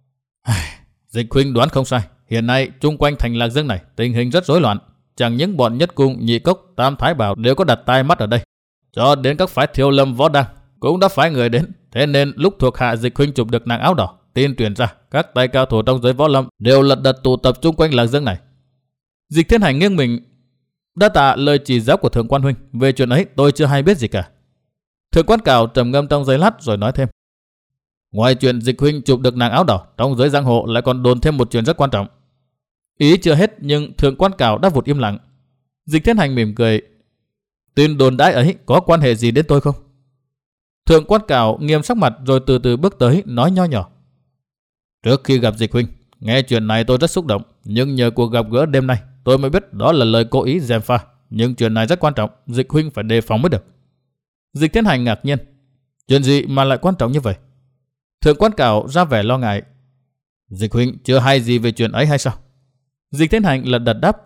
Dịch huynh đoán không sai. Hiện nay chung quanh thành Lạc Dương này tình hình rất rối loạn. Chẳng những bọn Nhất Cung, Nhị Cốc, Tam Thái Bảo đều có đặt tai mắt ở đây, cho đến các phái Thiêu Lâm, Võ Đăng cũng đã phái người đến. Thế nên lúc thuộc hạ Dịch huynh chụp được nàng áo đỏ, tin truyền ra các tay cao thủ trong giới võ lâm đều lật đật tụ tập chung quanh Lạc Dương này. Dịch Thiên Hành nghiêng mình. Đa tạ lời chỉ giáo của Thượng Quan huynh, về chuyện ấy tôi chưa hay biết gì cả. Thượng Quan Cảo trầm ngâm trong giây lát rồi nói thêm. Ngoài chuyện Dịch huynh chụp được nàng áo đỏ, trong giới giang hồ lại còn đồn thêm một chuyện rất quan trọng. Ý chưa hết nhưng Thượng Quan Cảo đã vụt im lặng. Dịch Thiên Hành mỉm cười. Tin đồn đãi ấy có quan hệ gì đến tôi không? Thượng Quan Cảo nghiêm sắc mặt rồi từ từ bước tới, nói nho nhỏ. Trước khi gặp Dịch huynh, nghe chuyện này tôi rất xúc động, nhưng nhờ cuộc gặp gỡ đêm nay tôi mới biết đó là lời cố ý gièm pha. Nhưng chuyện này rất quan trọng, Dịch huynh phải đề phòng mới được. Dịch Thiên Hành ngạc nhiên. Chuyện gì mà lại quan trọng như vậy? Thượng Quan Cảo ra vẻ lo ngại. Dịch huynh chưa hay gì về chuyện ấy hay sao? Dịch Thiên Hành lật đật đáp.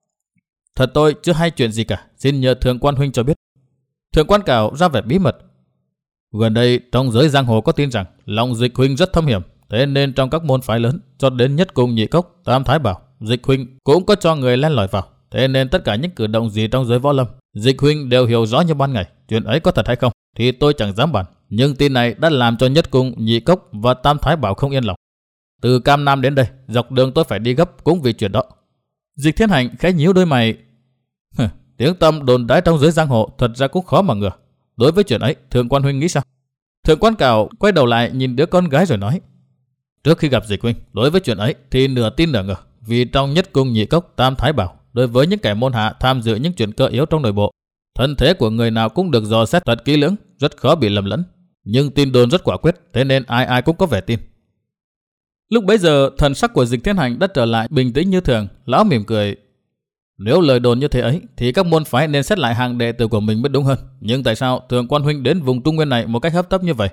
Thật tôi chưa hay chuyện gì cả, xin nhờ Thượng Quan huynh cho biết. Thượng Quan Cảo ra vẻ bí mật. Gần đây trong giới giang hồ có tin rằng lòng Dịch huynh rất thâm hiểm, thế nên trong các môn phái lớn cho đến Nhất Cung, Nhị Cốc, Tam Thái Bảo, Dịch huynh cũng có cho người len lỏi vào. Thế nên tất cả những cử động gì trong giới võ lâm, Dịch huynh đều hiểu rõ như ban ngày. Chuyện ấy có thật hay không thì tôi chẳng dám bàn, nhưng tin này đã làm cho Nhất Cung, Nhị Cốc và Tam Thái Bảo không yên lòng. Từ Cam Nam đến đây, dọc đường tôi phải đi gấp cũng vì chuyện đó. Dịch Thiên Hành khẽ nhíu đôi mày. Tiếng tăm đồn đãi trong giới giang hồ thật ra cũng khó mà ngờ. Đối với chuyện ấy, Thượng Quan huynh nghĩ sao? Thượng Quan Cảo quay đầu lại nhìn đứa con gái rồi nói. Trước khi gặp Dịch huynh, đối với chuyện ấy thì nửa tin nửa ngờ. Vì trong Nhất Cung, Nhị Cốc, Tam Thái Bảo, đối với những kẻ môn hạ tham dự những chuyện cơ yếu trong nội bộ, thân thế của người nào cũng được dò xét thật kỹ lưỡng, rất khó bị lầm lẫn. Nhưng tin đồn rất quả quyết, thế nên ai ai cũng có vẻ tin. Lúc bấy giờ thần sắc của Dịch Thiên Hành đã trở lại bình tĩnh như thường. Lão mỉm cười. Nếu lời đồn như thế ấy thì các môn phái nên xét lại hàng đệ tử của mình mới đúng hơn. Nhưng tại sao Thượng Quan huynh đến vùng Trung Nguyên này một cách hấp tấp như vậy?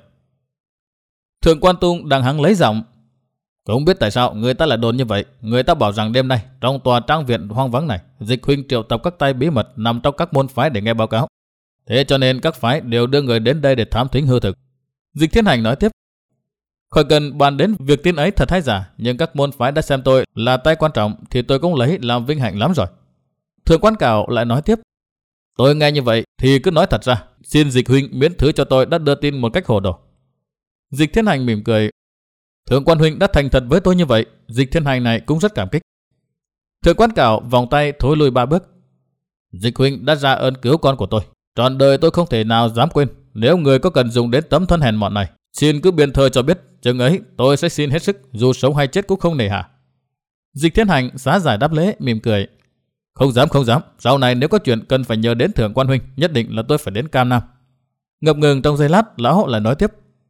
Thượng Quan Tung đằng hắng lấy giọng. Không biết tại sao người ta lại đồn như vậy. Người ta bảo rằng đêm nay trong tòa trang viện hoang vắng này, Dịch huynh triệu tập các tay bí mật nằm trong các môn phái để nghe báo cáo. Thế cho nên các phái đều đưa người đến đây để thám thính hư thực. Dịch Thiên Hành nói tiếp. Khỏi cần bàn đến việc tin ấy thật hay giả, nhưng các môn phái đã xem tôi là tay quan trọng thì tôi cũng lấy làm vinh hạnh lắm rồi. Thượng Quan Cảo lại nói tiếp. Tôi nghe như vậy thì cứ nói thật ra, xin Dịch huynh miễn thứ cho tôi đã đưa tin một cách hồ đồ. Dịch Thiên Hành mỉm cười. Thượng Quan huynh đã thành thật với tôi như vậy, Dịch Thiên Hành này cũng rất cảm kích. Thượng Quan Cảo vòng tay thối lui ba bước. Dịch huynh đã ra ơn cứu con của tôi, trọn đời tôi không thể nào dám quên. Nếu người có cần dùng đến tấm thân hèn mọn này, xin cứ biên thơ cho biết, chừng ấy tôi sẽ xin hết sức, dù sống hay chết cũng không nề hà. Dịch Thiên Hành xá giải đáp lễ, mỉm cười. Không dám không dám, sau này nếu có chuyện cần phải nhờ đến Thượng Quan huynh, nhất định là tôi phải đến Cam Nam. Ngập ngừng trong giây lát, lão lại nói tiếp.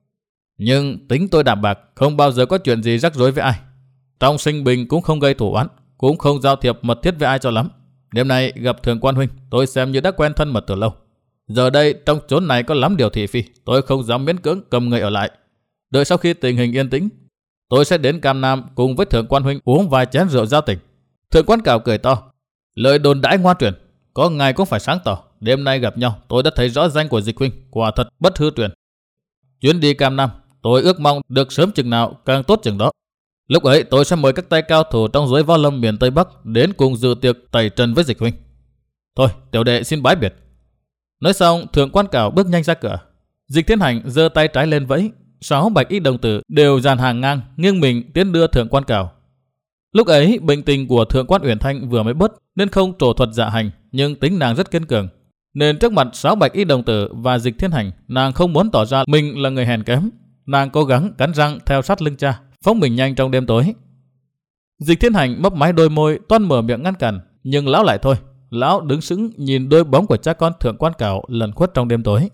Nhưng tính tôi đạm bạc, không bao giờ có chuyện gì rắc rối với ai. Trong sinh bình cũng không gây thủ oán, cũng không giao thiệp mật thiết với ai cho lắm. Đêm nay gặp Thượng Quan huynh, tôi xem như đã quen thân mật từ lâu. Giờ đây trong chốn này có lắm điều thị phi, tôi không dám miễn cưỡng cầm người ở lại. Đợi sau khi tình hình yên tĩnh, tôi sẽ đến Cam Nam cùng với Thượng Quan huynh uống vài chén rượu giao tình. Thượng Quan Cảo cười to. Lời đồn đãi ngoa truyền, có ngày cũng phải sáng tỏ. Đêm nay gặp nhau, tôi đã thấy rõ danh của Dịch huynh, quả thật bất hư truyền. Chuyến đi Cam Nam, tôi ước mong được sớm chừng nào càng tốt chừng đó. Lúc ấy tôi sẽ mời các tay cao thủ trong giới võ lâm miền Tây Bắc đến cùng dự tiệc tẩy trần với Dịch huynh. Thôi, tiểu đệ xin bái biệt. Nói xong, Thượng Quan Cảo bước nhanh ra cửa. Dịch Thiên Hành giơ tay trái lên vẫy, sáu bạch y đồng tử đều dàn hàng ngang, nghiêng mình tiến đưa Thượng Quan Cảo. Lúc ấy bệnh tình của Thượng Quan Uyển Thanh vừa mới bớt nên không trổ thuật dạ hành, nhưng tính nàng rất kiên cường, nên trước mặt sáu bạch y đồng tử và Dịch Thiên Hành, nàng không muốn tỏ ra mình là người hèn kém. Nàng cố gắng cắn răng theo sát lưng cha, phóng mình nhanh trong đêm tối. Dịch Thiên Hành mấp máy đôi môi toan mở miệng ngăn cản, nhưng lão lại thôi. Lão đứng sững nhìn đôi bóng của cha con Thượng Quan Cảo lẩn khuất trong đêm tối.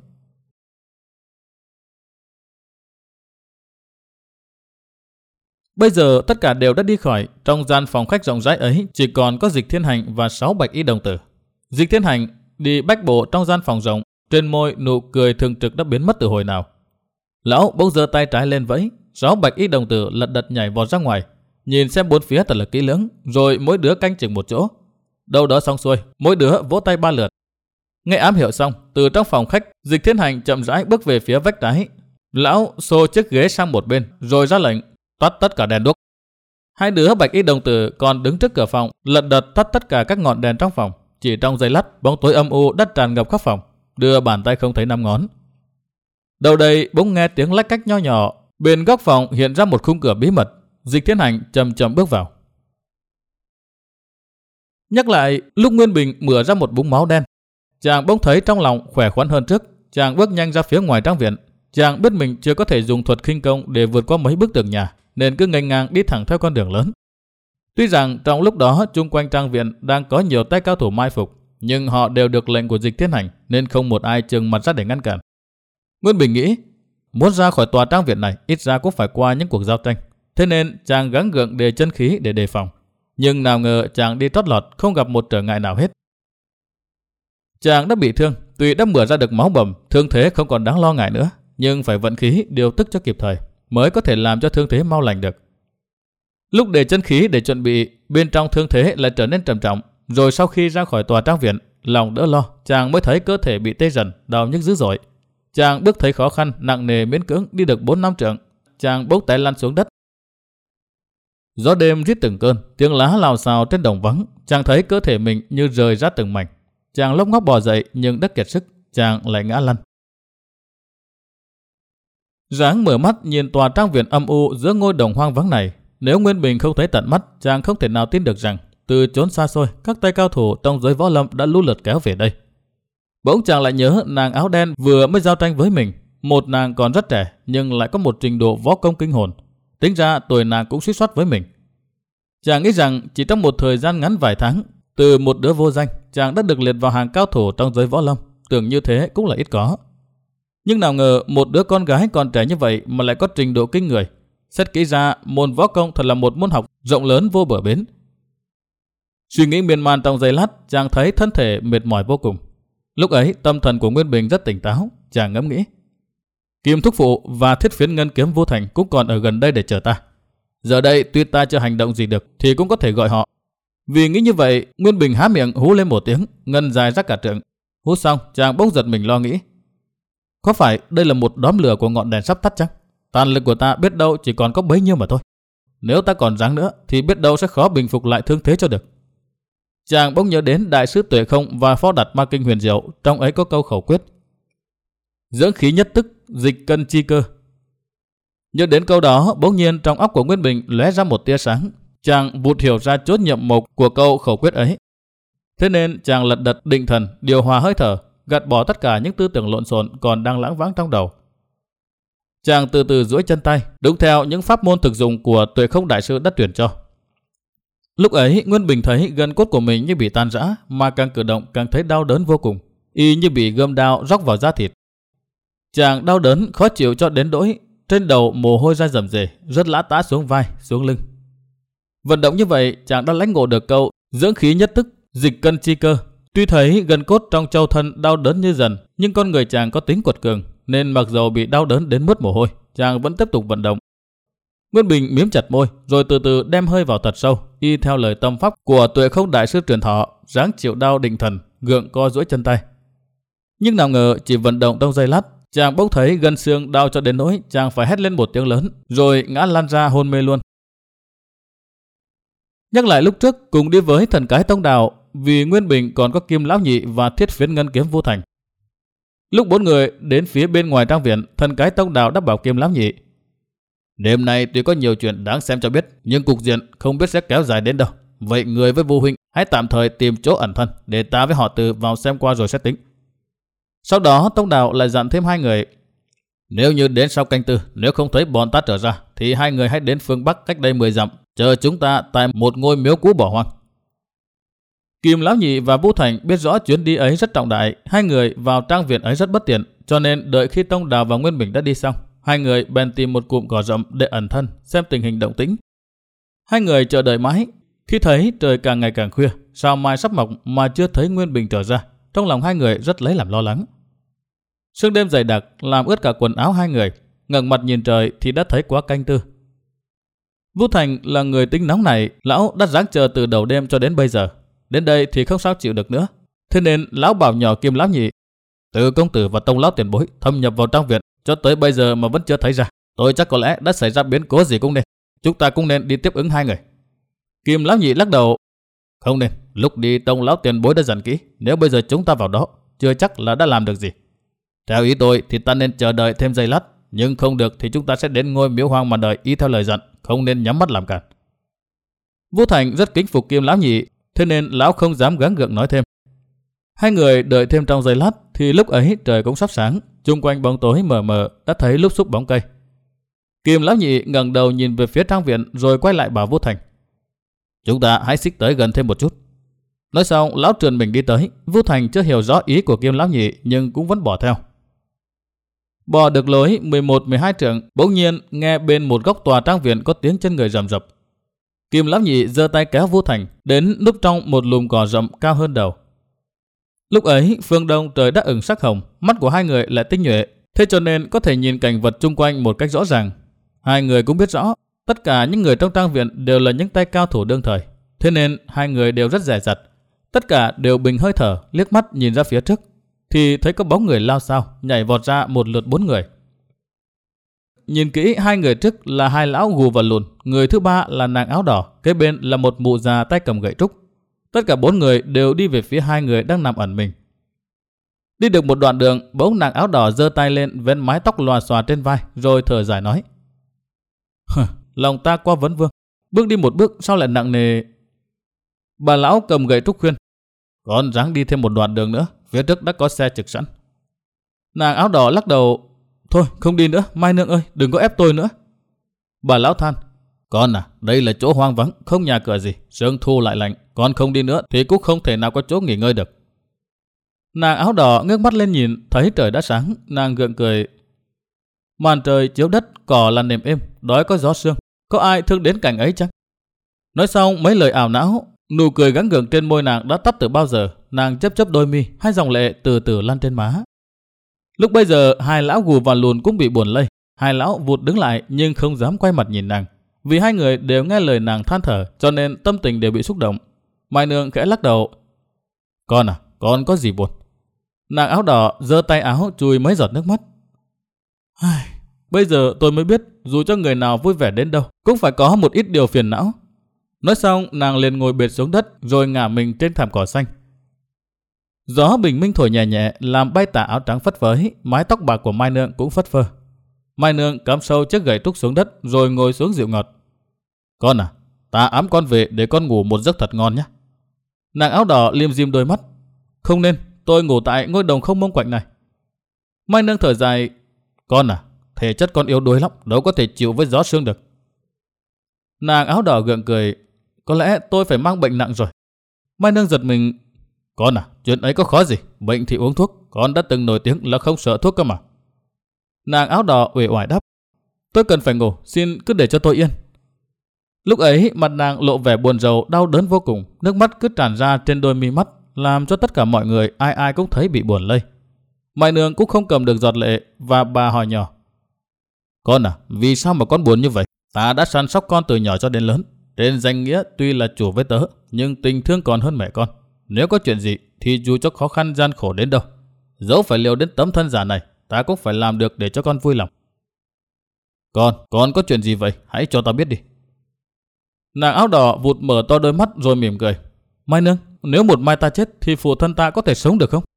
Bây giờ tất cả đều đã đi khỏi. Trong gian phòng khách rộng rãi ấy chỉ còn có Dịch Thiên Hành và sáu bạch y đồng tử. Dịch Thiên Hành đi bách bộ trong gian phòng rộng, trên môi nụ cười thường trực đã biến mất từ hồi nào. Lão bỗng giơ tay trái lên vẫy, sáu bạch y đồng tử lật đật nhảy vọt ra ngoài, nhìn xem bốn phía thật là kỹ lưỡng, rồi mỗi đứa canh chừng một chỗ. Đâu đó xong xuôi, mỗi đứa vỗ tay ba lượt. Nghe ám hiệu xong, từ trong phòng khách, Dịch Thiên Hành chậm rãi bước về phía vách trái. Lão xô chiếc ghế sang một bên, rồi ra lệnh tắt tất cả đèn đuốc. Hai đứa bạch y đồng tử còn đứng trước cửa phòng, lật đật tắt tất cả các ngọn đèn trong phòng. Chỉ trong giây lát, bóng tối âm u đã tràn ngập khắp phòng, đưa bàn tay không thấy năm ngón. Đầu đây bỗng nghe tiếng lách cách nho nhỏ, bên góc phòng hiện ra một khung cửa bí mật. Dịch Thiên Hành chậm chậm bước vào. Nhắc lại, lúc Nguyên Bình mửa ra một búng máu đen, chàng bỗng thấy trong lòng khỏe khoắn hơn trước. Chàng bước nhanh ra phía ngoài trang viện. Chàng biết mình chưa có thể dùng thuật khinh công để vượt qua mấy bức tường nhà, nên cứ nghênh ngang đi thẳng theo con đường lớn. Tuy rằng trong lúc đó chung quanh trang viện đang có nhiều tay cao thủ mai phục, nhưng họ đều được lệnh của Dịch Thiên Hành nên không một ai trừng mặt ra để ngăn cản. Nguyên Bình nghĩ, muốn ra khỏi tòa trang viện này ít ra cũng phải qua những cuộc giao tranh, thế nên chàng gắng gượng đề chân khí để đề phòng. Nhưng nào ngờ chàng đi trót lọt không gặp một trở ngại nào hết. Chàng đã bị thương, tuy đã mửa ra được máu bầm, thương thế không còn đáng lo ngại nữa, nhưng phải vận khí điều tức cho kịp thời mới có thể làm cho thương thế mau lành được. Lúc đề chân khí để chuẩn bị, bên trong thương thế lại trở nên trầm trọng. Rồi sau khi ra khỏi tòa trang viện, lòng đỡ lo, chàng mới thấy cơ thể bị tê dần, đau nhức dữ dội. Chàng bước thấy khó khăn, nặng nề miễn cưỡng đi được bốn năm trượng, chàng bốc té lăn xuống đất. Gió đêm rít từng cơn, tiếng lá lào xào trên đồng vắng, chàng thấy cơ thể mình như rời ra từng mảnh. Chàng lóc ngóc bò dậy nhưng đất kiệt sức, chàng lại ngã lăn. Ráng mở mắt nhìn tòa trang viện âm u giữa ngôi đồng hoang vắng này, nếu Nguyên Bình không thấy tận mắt, chàng không thể nào tin được rằng từ chốn xa xôi các tay cao thủ trong giới võ lâm đã lũ lượt kéo về đây. Bỗng chàng lại nhớ nàng áo đen vừa mới giao tranh với mình, một nàng còn rất trẻ nhưng lại có một trình độ võ công kinh hồn. Tính ra tuổi nàng cũng suýt soát với mình. Chàng nghĩ rằng chỉ trong một thời gian ngắn vài tháng, từ một đứa vô danh, chàng đã được liệt vào hàng cao thủ trong giới võ lâm, tưởng như thế cũng là ít có. Nhưng nào ngờ một đứa con gái còn trẻ như vậy mà lại có trình độ kinh người. Xét kỹ ra, môn võ công thật là một môn học rộng lớn vô bờ bến. Suy nghĩ miên man trong giây lát, chàng thấy thân thể mệt mỏi vô cùng. Lúc ấy tâm thần của Nguyên Bình rất tỉnh táo, chàng ngẫm nghĩ. Kim Thúc Phụ và Thiết Phiến Ngân Kiếm Vô Thành cũng còn ở gần đây để chờ ta. Giờ đây tuy ta chưa hành động gì được thì cũng có thể gọi họ. Vì nghĩ như vậy, Nguyên Bình há miệng hú lên một tiếng, ngân dài ra cả trượng. Hú xong, chàng bỗng giật mình lo nghĩ. Có phải đây là một đốm lửa của ngọn đèn sắp tắt chăng? Tàn lực của ta biết đâu chỉ còn có bấy nhiêu mà thôi. Nếu ta còn ráng nữa thì biết đâu sẽ khó bình phục lại thương thế cho được. Chàng bỗng nhớ đến đại sứ Tuệ Không và phó đặt ma kinh huyền diệu, trong ấy có câu khẩu quyết: dưỡng khí nhất tức, dịch cân chi cơ. Nhớ đến câu đó, bỗng nhiên trong óc của Nguyên Bình lóe ra một tia sáng. Chàng vụt hiểu ra chốt nhiệm mộc của câu khẩu quyết ấy. Thế nên chàng lật đật định thần, điều hòa hơi thở, gạt bỏ tất cả những tư tưởng lộn xộn còn đang lãng vãng trong đầu. Chàng từ từ duỗi chân tay, đúng theo những pháp môn thực dụng của Tuệ Không đại sư đã truyền cho. Lúc ấy, Nguyên Bình thấy gân cốt của mình như bị tan rã, mà càng cử động càng thấy đau đớn vô cùng, y như bị gươm đao róc vào da thịt. Chàng đau đớn khó chịu cho đến nỗi trên đầu mồ hôi ra rầm rề, rất lã tã xuống vai, xuống lưng. Vận động như vậy, chàng đã lãnh ngộ được câu dưỡng khí nhất tức, dịch cân chi cơ. Tuy thấy gân cốt trong châu thân đau đớn như dần, nhưng con người chàng có tính quật cường, nên mặc dầu bị đau đớn đến mướt mồ hôi, chàng vẫn tiếp tục vận động. Nguyên Bình miếm chặt môi, rồi từ từ đem hơi vào thật sâu, y theo lời tâm pháp của Tuệ Không đại sư truyền thọ, ráng chịu đau định thần, gượng co duỗi chân tay. Nhưng nào ngờ chỉ vận động trong giây lát, chàng bỗng thấy gân xương đau cho đến nỗi chàng phải hét lên một tiếng lớn, rồi ngã lăn ra hôn mê luôn. Nhắc lại lúc trước cùng đi với Thần Cái Tông Đào, vì Nguyên Bình còn có Kim Lão Nhị và Thiết Phiến Ngân Kiếm Vô Thành. Lúc bốn người đến phía bên ngoài trang viện, Thần Cái Tông Đào đã bảo Kim Lão Nhị: đêm nay tuy có nhiều chuyện đáng xem cho biết, nhưng cục diện không biết sẽ kéo dài đến đâu. Vậy người với Vô Huynh hãy tạm thời tìm chỗ ẩn thân, để ta với họ Từ vào xem qua rồi sẽ tính. Sau đó Tông Đào lại dặn thêm hai người: nếu như đến sau canh tư, nếu không thấy bọn ta trở ra, thì hai người hãy đến phương Bắc cách đây mười dặm, chờ chúng ta tại một ngôi miếu cũ bỏ hoang. Kim Lão Nhị và Vũ Thành biết rõ chuyến đi ấy rất trọng đại, hai người vào trang viện ấy rất bất tiện, cho nên đợi khi Tông Đào và Nguyên Bình đã đi xong, hai người bèn tìm một cụm cỏ rậm để ẩn thân, xem tình hình động tĩnh. Hai người chờ đợi mãi, khi thấy trời càng ngày càng khuya, sao mai sắp mọc mà chưa thấy Nguyên Bình trở ra, trong lòng hai người rất lấy làm lo lắng. Sương đêm dày đặc làm ướt cả quần áo hai người, ngẩng mặt nhìn trời thì đã thấy quá canh tư. Vũ Thành là người tính nóng này, lão đã ráng chờ từ đầu đêm cho đến bây giờ. Đến đây thì không sao chịu được nữa. Thế nên lão bảo nhỏ Kim Lão Nhị: Từ công tử và Tông Lão tiền bối thâm nhập vào trang viện, cho tới bây giờ mà vẫn chưa thấy ra. Tôi chắc có lẽ đã xảy ra biến cố gì cũng nên. Chúng ta cũng nên đi tiếp ứng hai người. Kim Lão Nhị lắc đầu: Không nên. Lúc đi Tông Lão tiền bối đã dặn kỹ, nếu bây giờ chúng ta vào đó, chưa chắc là đã làm được gì. Theo ý tôi thì ta nên chờ đợi thêm giây lát, nhưng không được thì chúng ta sẽ đến ngôi miếu hoang mà đợi y theo lời dặn, không nên nhắm mắt làm cản. Vũ Thành rất kính phục Kim Lão Nhị, thế nên lão không dám gắng gượng nói thêm. Hai người đợi thêm trong giây lát thì lúc ấy trời cũng sắp sáng, chung quanh bóng tối mờ mờ đã thấy lúc xúc bóng cây. Kim Lão Nhị ngẩng đầu nhìn về phía trang viện rồi quay lại bảo Vũ Thành: Chúng ta hãy xích tới gần thêm một chút. Nói xong lão trườn mình đi tới. Vũ Thành chưa hiểu rõ ý của Kim Lão Nhị nhưng cũng vẫn bỏ theo. Bò được lối mười một mười hai trượng, bỗng nhiên nghe bên một góc tòa trang viện có tiếng chân người rầm rập. Kim Lão Nhị giơ tay kéo Vũ Thành đến núp trong một lùm cỏ rậm cao hơn đầu. Lúc ấy phương đông trời đã ửng sắc hồng, mắt của hai người lại tinh nhuệ, thế cho nên có thể nhìn cảnh vật chung quanh một cách rõ ràng. Hai người cũng biết rõ tất cả những người trong trang viện đều là những tay cao thủ đương thời, thế nên hai người đều rất dè dặt. Tất cả đều bình hơi thở, liếc mắt nhìn ra phía trước thì thấy có bóng người lao sao nhảy vọt ra một lượt bốn người. Nhìn kỹ, hai người trước là hai lão gù và lùn, người thứ ba là nàng áo đỏ, kế bên là một mụ già tay cầm gậy trúc. Tất cả bốn người đều đi về phía hai người đang nằm ẩn mình. Đi được một đoạn đường, bỗng nàng áo đỏ giơ tay lên vén mái tóc lòa xòa trên vai, rồi thở dài nói: Lòng ta qua vấn vương, bước đi một bước sao lại nặng nề. Bà lão cầm gậy trúc khuyên: Con ráng đi thêm một đoạn đường nữa, phía trước đã có xe trực sẵn. Nàng áo đỏ lắc đầu: Thôi không đi nữa, Mai Nương ơi, đừng có ép tôi nữa. Bà lão than: Con à, đây là chỗ hoang vắng, không nhà cửa gì, sương thu lại lạnh, con không đi nữa thì cũng không thể nào có chỗ nghỉ ngơi được. Nàng áo đỏ ngước mắt lên nhìn, thấy trời đã sáng, nàng gượng cười: Màn trời chiếu đất, cỏ là nệm êm, đói có gió sương, có ai thương đến cảnh ấy chăng? Nói xong mấy lời ảo não, Nụ cười gắng gượng trên môi nàng đã tắt từ bao giờ. Nàng chớp chớp đôi mi, hai dòng lệ từ từ lăn trên má. Lúc bây giờ hai lão gù và lùn cũng bị buồn lây. Hai lão vụt đứng lại nhưng không dám quay mặt nhìn nàng. Vì hai người đều nghe lời nàng than thở, cho nên tâm tình đều bị xúc động. Mai Nương khẽ lắc đầu. Con à, con có gì buồn? Nàng áo đỏ giơ tay áo chùi mấy giọt nước mắt. Bây giờ tôi mới biết dù cho người nào vui vẻ đến đâu cũng phải có một ít điều phiền não. Nói xong nàng liền ngồi bệt xuống đất rồi ngả mình trên thảm cỏ xanh. Gió bình minh thổi nhẹ nhẹ làm bay tà áo trắng phất phới, mái tóc bạc của Mai Nương cũng phất phơ. Mai Nương cắm sâu chiếc gậy trúc xuống đất rồi ngồi xuống dịu ngọt. Con à, ta ẵm con về để con ngủ một giấc thật ngon nhé. Nàng áo đỏ liêm diêm đôi mắt. Không nên, tôi ngủ tại ngôi đồng không mông quạnh này. Mai Nương thở dài. Con à, thể chất con yếu đuối lắm, đâu có thể chịu với gió sương được. Nàng áo đỏ gượng cười. Có lẽ tôi phải mang bệnh nặng rồi. Mai Nương giật mình. Con à, chuyện ấy có khó gì, bệnh thì uống thuốc, con đã từng nổi tiếng là không sợ thuốc cơ mà. Nàng áo đỏ uể oải đáp. Tôi cần phải ngủ, xin cứ để cho tôi yên. Lúc ấy mặt nàng lộ vẻ buồn rầu, đau đớn vô cùng, nước mắt cứ tràn ra trên đôi mi mắt, làm cho tất cả mọi người ai ai cũng thấy bị buồn lây. Mai Nương cũng không cầm được giọt lệ và bà hỏi nhỏ. Con à, vì sao mà con buồn như vậy? Ta đã săn sóc con từ nhỏ cho đến lớn. Trên danh nghĩa tuy là chủ với tớ, nhưng tình thương còn hơn mẹ con. Nếu có chuyện gì thì dù cho khó khăn gian khổ đến đâu, dẫu phải liều đến tấm thân giả này, ta cũng phải làm được để cho con vui lòng. Con, con có chuyện gì vậy? Hãy cho ta biết đi. Nàng áo đỏ vụt mở to đôi mắt rồi mỉm cười. Mai Nương, nếu một mai ta chết thì phụ thân ta có thể sống được không?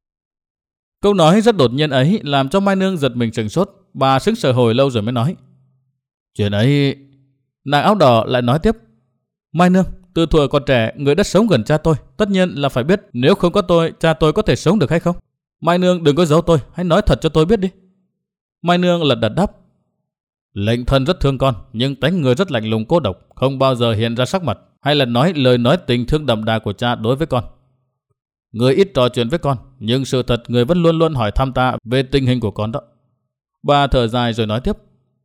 Câu nói rất đột nhiên ấy làm cho Mai Nương giật mình sửng sốt. Bà sững sờ hồi lâu rồi mới nói. Chuyện ấy... Nàng áo đỏ lại nói tiếp. Mai Nương, từ thuở còn trẻ, người đã sống gần cha tôi, tất nhiên là phải biết nếu không có tôi, cha tôi có thể sống được hay không. Mai Nương đừng có giấu tôi, hãy nói thật cho tôi biết đi. Mai Nương lật đật đáp. Lệnh thân rất thương con, nhưng tánh người rất lạnh lùng cô độc, không bao giờ hiện ra sắc mặt, hay là nói lời nói tình thương đậm đà của cha đối với con. Người ít trò chuyện với con, nhưng sự thật người vẫn luôn luôn hỏi thăm ta về tình hình của con đó. Bà thở dài rồi nói tiếp.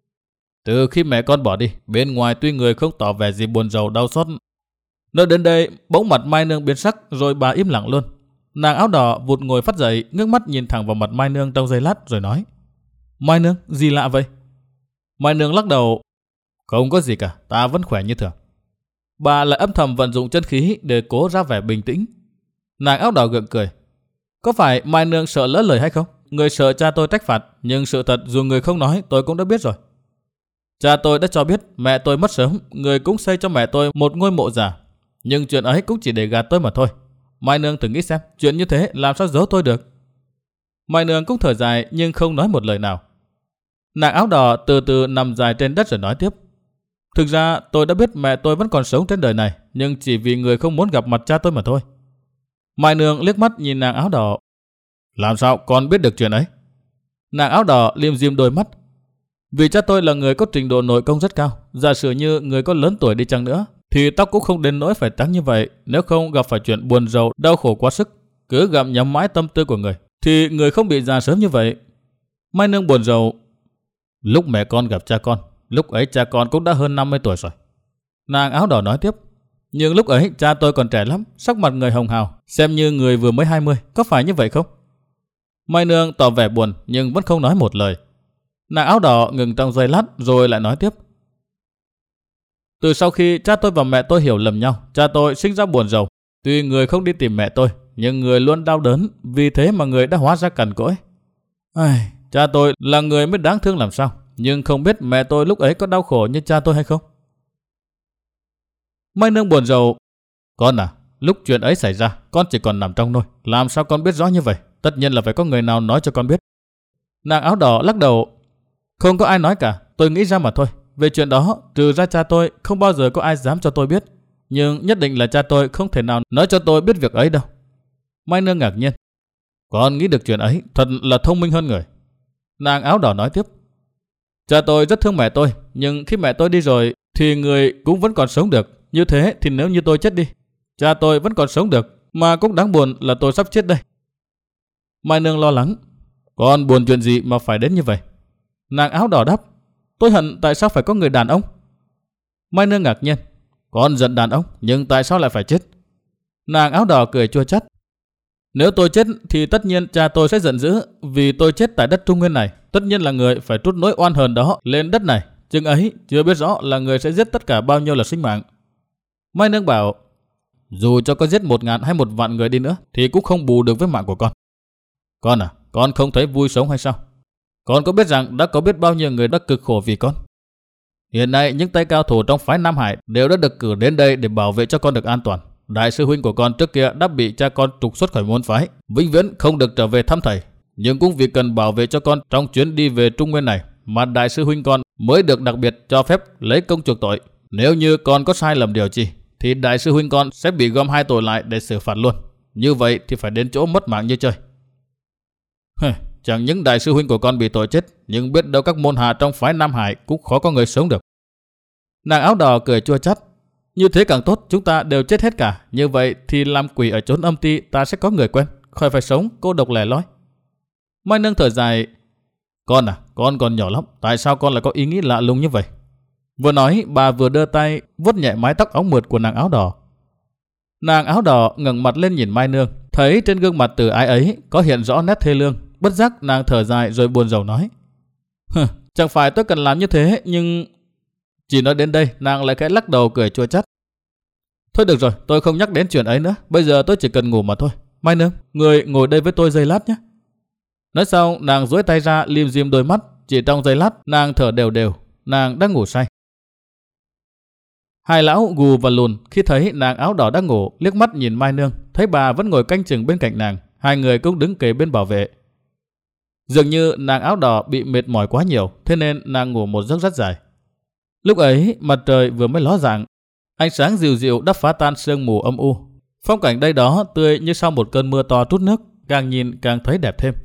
Từ khi mẹ con bỏ đi, bên ngoài tuy người không tỏ vẻ gì buồn rầu đau xót. Nói đến đây, bỗng mặt Mai Nương biến sắc rồi bà im lặng luôn. Nàng áo đỏ vụt ngồi phát dậy, ngước mắt nhìn thẳng vào mặt Mai Nương trong giây lát rồi nói. Mai Nương, gì lạ vậy? Mai Nương lắc đầu. Không có gì cả, ta vẫn khỏe như thường. Bà lại âm thầm vận dụng chân khí để cố ra vẻ bình tĩnh. Nàng áo đỏ gượng cười. Có phải Mai Nương sợ lỡ lời hay không? Người sợ cha tôi trách phạt, nhưng sự thật dù người không nói tôi cũng đã biết rồi. Cha tôi đã cho biết mẹ tôi mất sớm, người cũng xây cho mẹ tôi một ngôi mộ giả. Nhưng chuyện ấy cũng chỉ để gạt tôi mà thôi. Mai Nương thử nghĩ xem, chuyện như thế làm sao giấu tôi được? Mai Nương cũng thở dài nhưng không nói một lời nào. Nàng áo đỏ từ từ nằm dài trên đất rồi nói tiếp. Thực ra tôi đã biết mẹ tôi vẫn còn sống trên đời này, nhưng chỉ vì người không muốn gặp mặt cha tôi mà thôi. Mai Nương liếc mắt nhìn nàng áo đỏ. Làm sao con biết được chuyện ấy? Nàng áo đỏ liêm diêm đôi mắt. Vì cha tôi là người có trình độ nội công rất cao. Giả sử như người có lớn tuổi đi chăng nữa thì tóc cũng không đến nỗi phải trắng như vậy. Nếu không gặp phải chuyện buồn rầu, đau khổ quá sức, cứ gặm nhấm mãi tâm tư của người, thì người không bị già sớm như vậy. Mai Nương buồn rầu. Lúc mẹ con gặp cha con, lúc ấy cha con cũng đã hơn năm mươi tuổi rồi. Nàng áo đỏ nói tiếp. Nhưng lúc ấy cha tôi còn trẻ lắm, sắc mặt người hồng hào, xem như người vừa mới hai mươi, có phải như vậy không? Mai Nương tỏ vẻ buồn nhưng vẫn không nói một lời. Nàng áo đỏ ngừng trong giây lát rồi lại nói tiếp. Từ sau khi cha tôi và mẹ tôi hiểu lầm nhau, cha tôi sinh ra buồn rầu. Tuy người không đi tìm mẹ tôi, nhưng người luôn đau đớn, vì thế mà người đã hóa ra cằn cỗi. Ai, cha tôi là người mới đáng thương làm sao, nhưng không biết mẹ tôi lúc ấy có đau khổ như cha tôi hay không. Mai Nương buồn rầu. Con à, lúc chuyện ấy xảy ra, con chỉ còn nằm trong nôi, làm sao con biết rõ như vậy? Tất nhiên là phải có người nào nói cho con biết. Nàng áo đỏ lắc đầu. Không có ai nói cả, tôi nghĩ ra mà thôi. Về chuyện đó, trừ ra cha tôi, không bao giờ có ai dám cho tôi biết. Nhưng nhất định là cha tôi không thể nào nói cho tôi biết việc ấy đâu. Mai Nương ngạc nhiên. Con nghĩ được chuyện ấy, thật là thông minh hơn người. Nàng áo đỏ nói tiếp. Cha tôi rất thương mẹ tôi, nhưng khi mẹ tôi đi rồi thì người cũng vẫn còn sống được. Như thế thì nếu như tôi chết đi, cha tôi vẫn còn sống được, mà cũng đáng buồn là tôi sắp chết đây. Mai Nương lo lắng. Con buồn chuyện gì mà phải đến như vậy? Nàng áo đỏ đáp. Tôi hận tại sao phải có người đàn ông. Mai Nương ngạc nhiên. Con giận đàn ông, nhưng tại sao lại phải chết? Nàng áo đỏ cười chua chát. Nếu tôi chết thì tất nhiên cha tôi sẽ giận dữ, vì tôi chết tại đất Trung Nguyên này. Tất nhiên là người phải trút nỗi oan hờn đó lên đất này. Chừng ấy chưa biết rõ là người sẽ giết tất cả bao nhiêu là sinh mạng. Mai Nương bảo, dù cho có giết một ngàn hay một vạn người đi nữa thì cũng không bù được với mạng của con. Con à, con không thấy vui sống hay sao? Con có biết rằng đã có biết bao nhiêu người đã cực khổ vì con. Hiện nay những tay cao thủ trong phái Nam Hải đều đã được cử đến đây để bảo vệ cho con được an toàn. Đại sư huynh của con trước kia đã bị cha con trục xuất khỏi môn phái, vĩnh viễn không được trở về thăm thầy. Nhưng cũng vì cần bảo vệ cho con trong chuyến đi về Trung Nguyên này mà đại sư huynh con mới được đặc biệt cho phép lấy công chuộc tội. Nếu như con có sai lầm điều gì thì đại sư huynh con sẽ bị gom hai tội lại để xử phạt luôn. Như vậy thì phải đến chỗ mất mạng như chơi. Chẳng những đại sư huynh của con bị tội chết, nhưng biết đâu các môn hạ trong phái Nam Hải cũng khó có người sống được. Nàng áo đỏ cười chua chát. Như thế càng tốt, chúng ta đều chết hết cả. Như vậy thì làm quỷ ở chốn âm ti ta sẽ có người quen, khỏi phải sống cô độc lẻ loi. Mai Nương thở dài. Con à, con còn nhỏ lắm, tại sao con lại có ý nghĩ lạ lùng như vậy? Vừa nói bà vừa đưa tay vuốt nhẹ mái tóc óng mượt của nàng áo đỏ. Nàng áo đỏ ngẩng mặt lên nhìn Mai Nương, thấy trên gương mặt từ ái ấy có hiện rõ nét thê lương. Bất giác nàng thở dài rồi buồn rầu nói. Chẳng phải tôi cần làm như thế, nhưng... Chỉ nói đến đây nàng lại khẽ lắc đầu cười chua chát. Thôi được rồi, tôi không nhắc đến chuyện ấy nữa. Bây giờ tôi chỉ cần ngủ mà thôi. Mai Nương, người ngồi đây với tôi giây lát nhé. Nói xong nàng duỗi tay ra lim dim đôi mắt. Chỉ trong giây lát nàng thở đều đều. Nàng đang ngủ say. Hai lão gù và lùn khi thấy nàng áo đỏ đang ngủ liếc mắt nhìn Mai Nương, thấy bà vẫn ngồi canh chừng bên cạnh nàng. Hai người cũng đứng kề bên bảo vệ. Dường như nàng áo đỏ bị mệt mỏi quá nhiều, thế nên nàng ngủ một giấc rất dài. Lúc ấy mặt trời vừa mới ló dạng, ánh sáng dịu dịu đã phá tan sương mù âm u. Phong cảnh đây đó tươi như sau một cơn mưa to trút nước, càng nhìn càng thấy đẹp thêm.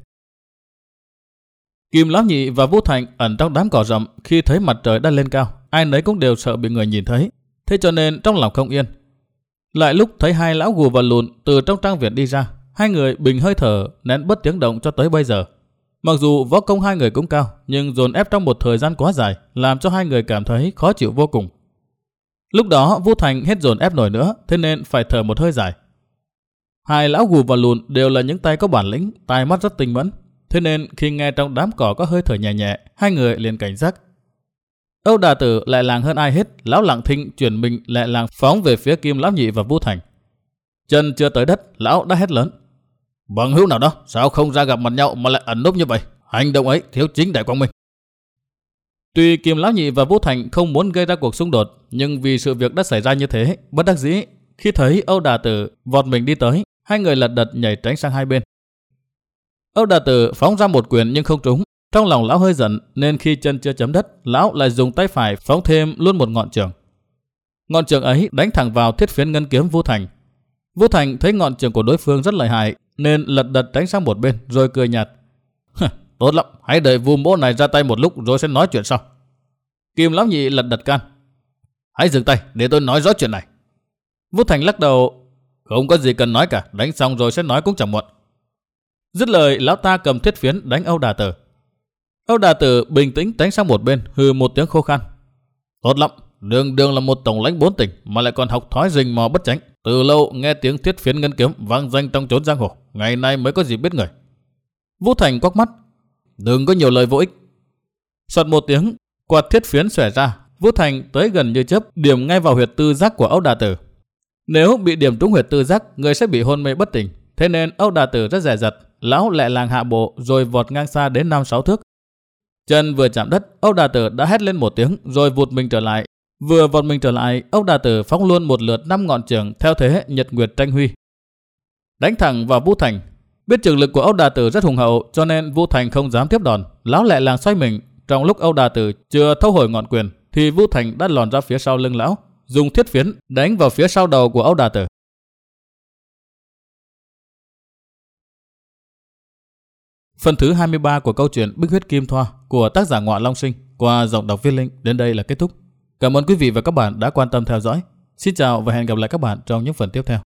Kim Lão Nhị và Vũ Thành ẩn trong đám cỏ rậm khi thấy mặt trời đã lên cao, ai nấy cũng đều sợ bị người nhìn thấy, thế cho nên trong lòng không yên. Lại lúc thấy hai lão gù và lùn từ trong trang viện đi ra, hai người bình hơi thở, nén bớt tiếng động cho tới bây giờ. Mặc dù võ công hai người cũng cao, nhưng dồn ép trong một thời gian quá dài, làm cho hai người cảm thấy khó chịu vô cùng. Lúc đó Vũ Thành hết dồn ép nổi nữa, thế nên phải thở một hơi dài. Hai lão gù và lùn đều là những tay có bản lĩnh, tai mắt rất tinh mẫn, thế nên khi nghe trong đám cỏ có hơi thở nhẹ nhẹ, hai người liền cảnh giác. Âu Đà Tử lại làng hơn ai hết, lão Lặng Thinh chuyển mình lại làng phóng về phía Kim Lão Nhị và Vũ Thành. Chân chưa tới đất, lão đã hét lớn. Bằng hữu nào đó, sao không ra gặp mặt nhau mà lại ẩn núp như vậy? Hành động ấy thiếu chính đại quang minh. Tuy Kim Lão Nhị và Vũ Thành không muốn gây ra cuộc xung đột, nhưng vì sự việc đã xảy ra như thế, bất đắc dĩ, khi thấy Âu Đà Tử vọt mình đi tới, hai người lật đật nhảy tránh sang hai bên. Âu Đà Tử phóng ra một quyền nhưng không trúng. Trong lòng lão hơi giận nên khi chân chưa chấm đất, lão lại dùng tay phải phóng thêm luôn một ngọn trường. Ngọn trường ấy đánh thẳng vào thiết phiến ngân kiếm Vũ Thành. Vũ Thành thấy ngọn trường của đối phương rất lợi hại nên lật đật tránh sang một bên rồi cười nhạt. Tốt lắm, hãy đợi Vu Mỗ này ra tay một lúc rồi sẽ nói chuyện sau. Kim Lão Nhị lật đật can. Hãy dừng tay để tôi nói rõ chuyện này. Vũ Thành lắc đầu. Không có gì cần nói cả, đánh xong rồi sẽ nói cũng chẳng muộn. Dứt lời, lão ta cầm thiết phiến đánh Âu Đà Tử. Âu Đà Tử bình tĩnh tránh sang một bên, hừ một tiếng khô khan. Tốt lắm, đường đường là một tổng lãnh bốn tỉnh mà lại còn học thói rình mò bất tránh. Từ lâu nghe tiếng thiết phiến ngân kiếm vang danh trong chốn giang hồ, ngày nay mới có gì biết người. Vũ Thành quắc mắt. Đừng có nhiều lời vô ích. Soạt một tiếng, quạt thiết phiến xòe ra, Vũ Thành tới gần như chớp điểm ngay vào huyệt tư giác của Âu Đà Tử. Nếu bị điểm trúng huyệt tư giác, người sẽ bị hôn mê bất tỉnh. Thế nên Âu Đà Tử rất dè dặt, lão lẹ làng hạ bộ rồi vọt ngang xa đến năm sáu thước. Chân vừa chạm đất, Âu Đà Tử đã hét lên một tiếng rồi vụt mình trở lại. Vừa vọt mình trở lại, Âu Đà Tử phóng luôn một lượt năm ngọn trường theo thế nhật nguyệt tranh huy, đánh thẳng vào Vũ Thành. Biết trường lực của Âu Đà Tử rất hùng hậu, cho nên Vũ Thành không dám tiếp đòn. Lão lẹ làng xoay mình. Trong lúc Âu Đà Tử chưa thâu hồi ngọn quyền, thì Vũ Thành đã lòn ra phía sau lưng lão, dùng thiết phiến đánh vào phía sau đầu của Âu Đà Tử. Phần thứ hai mươi ba của câu chuyện Bích Huyết Kim Thoa của tác giả Ngọa Long Sinh qua giọng đọc Viết Linh đến đây là kết thúc. Cảm ơn quý vị và các bạn đã quan tâm theo dõi. Xin chào và hẹn gặp lại các bạn trong những phần tiếp theo.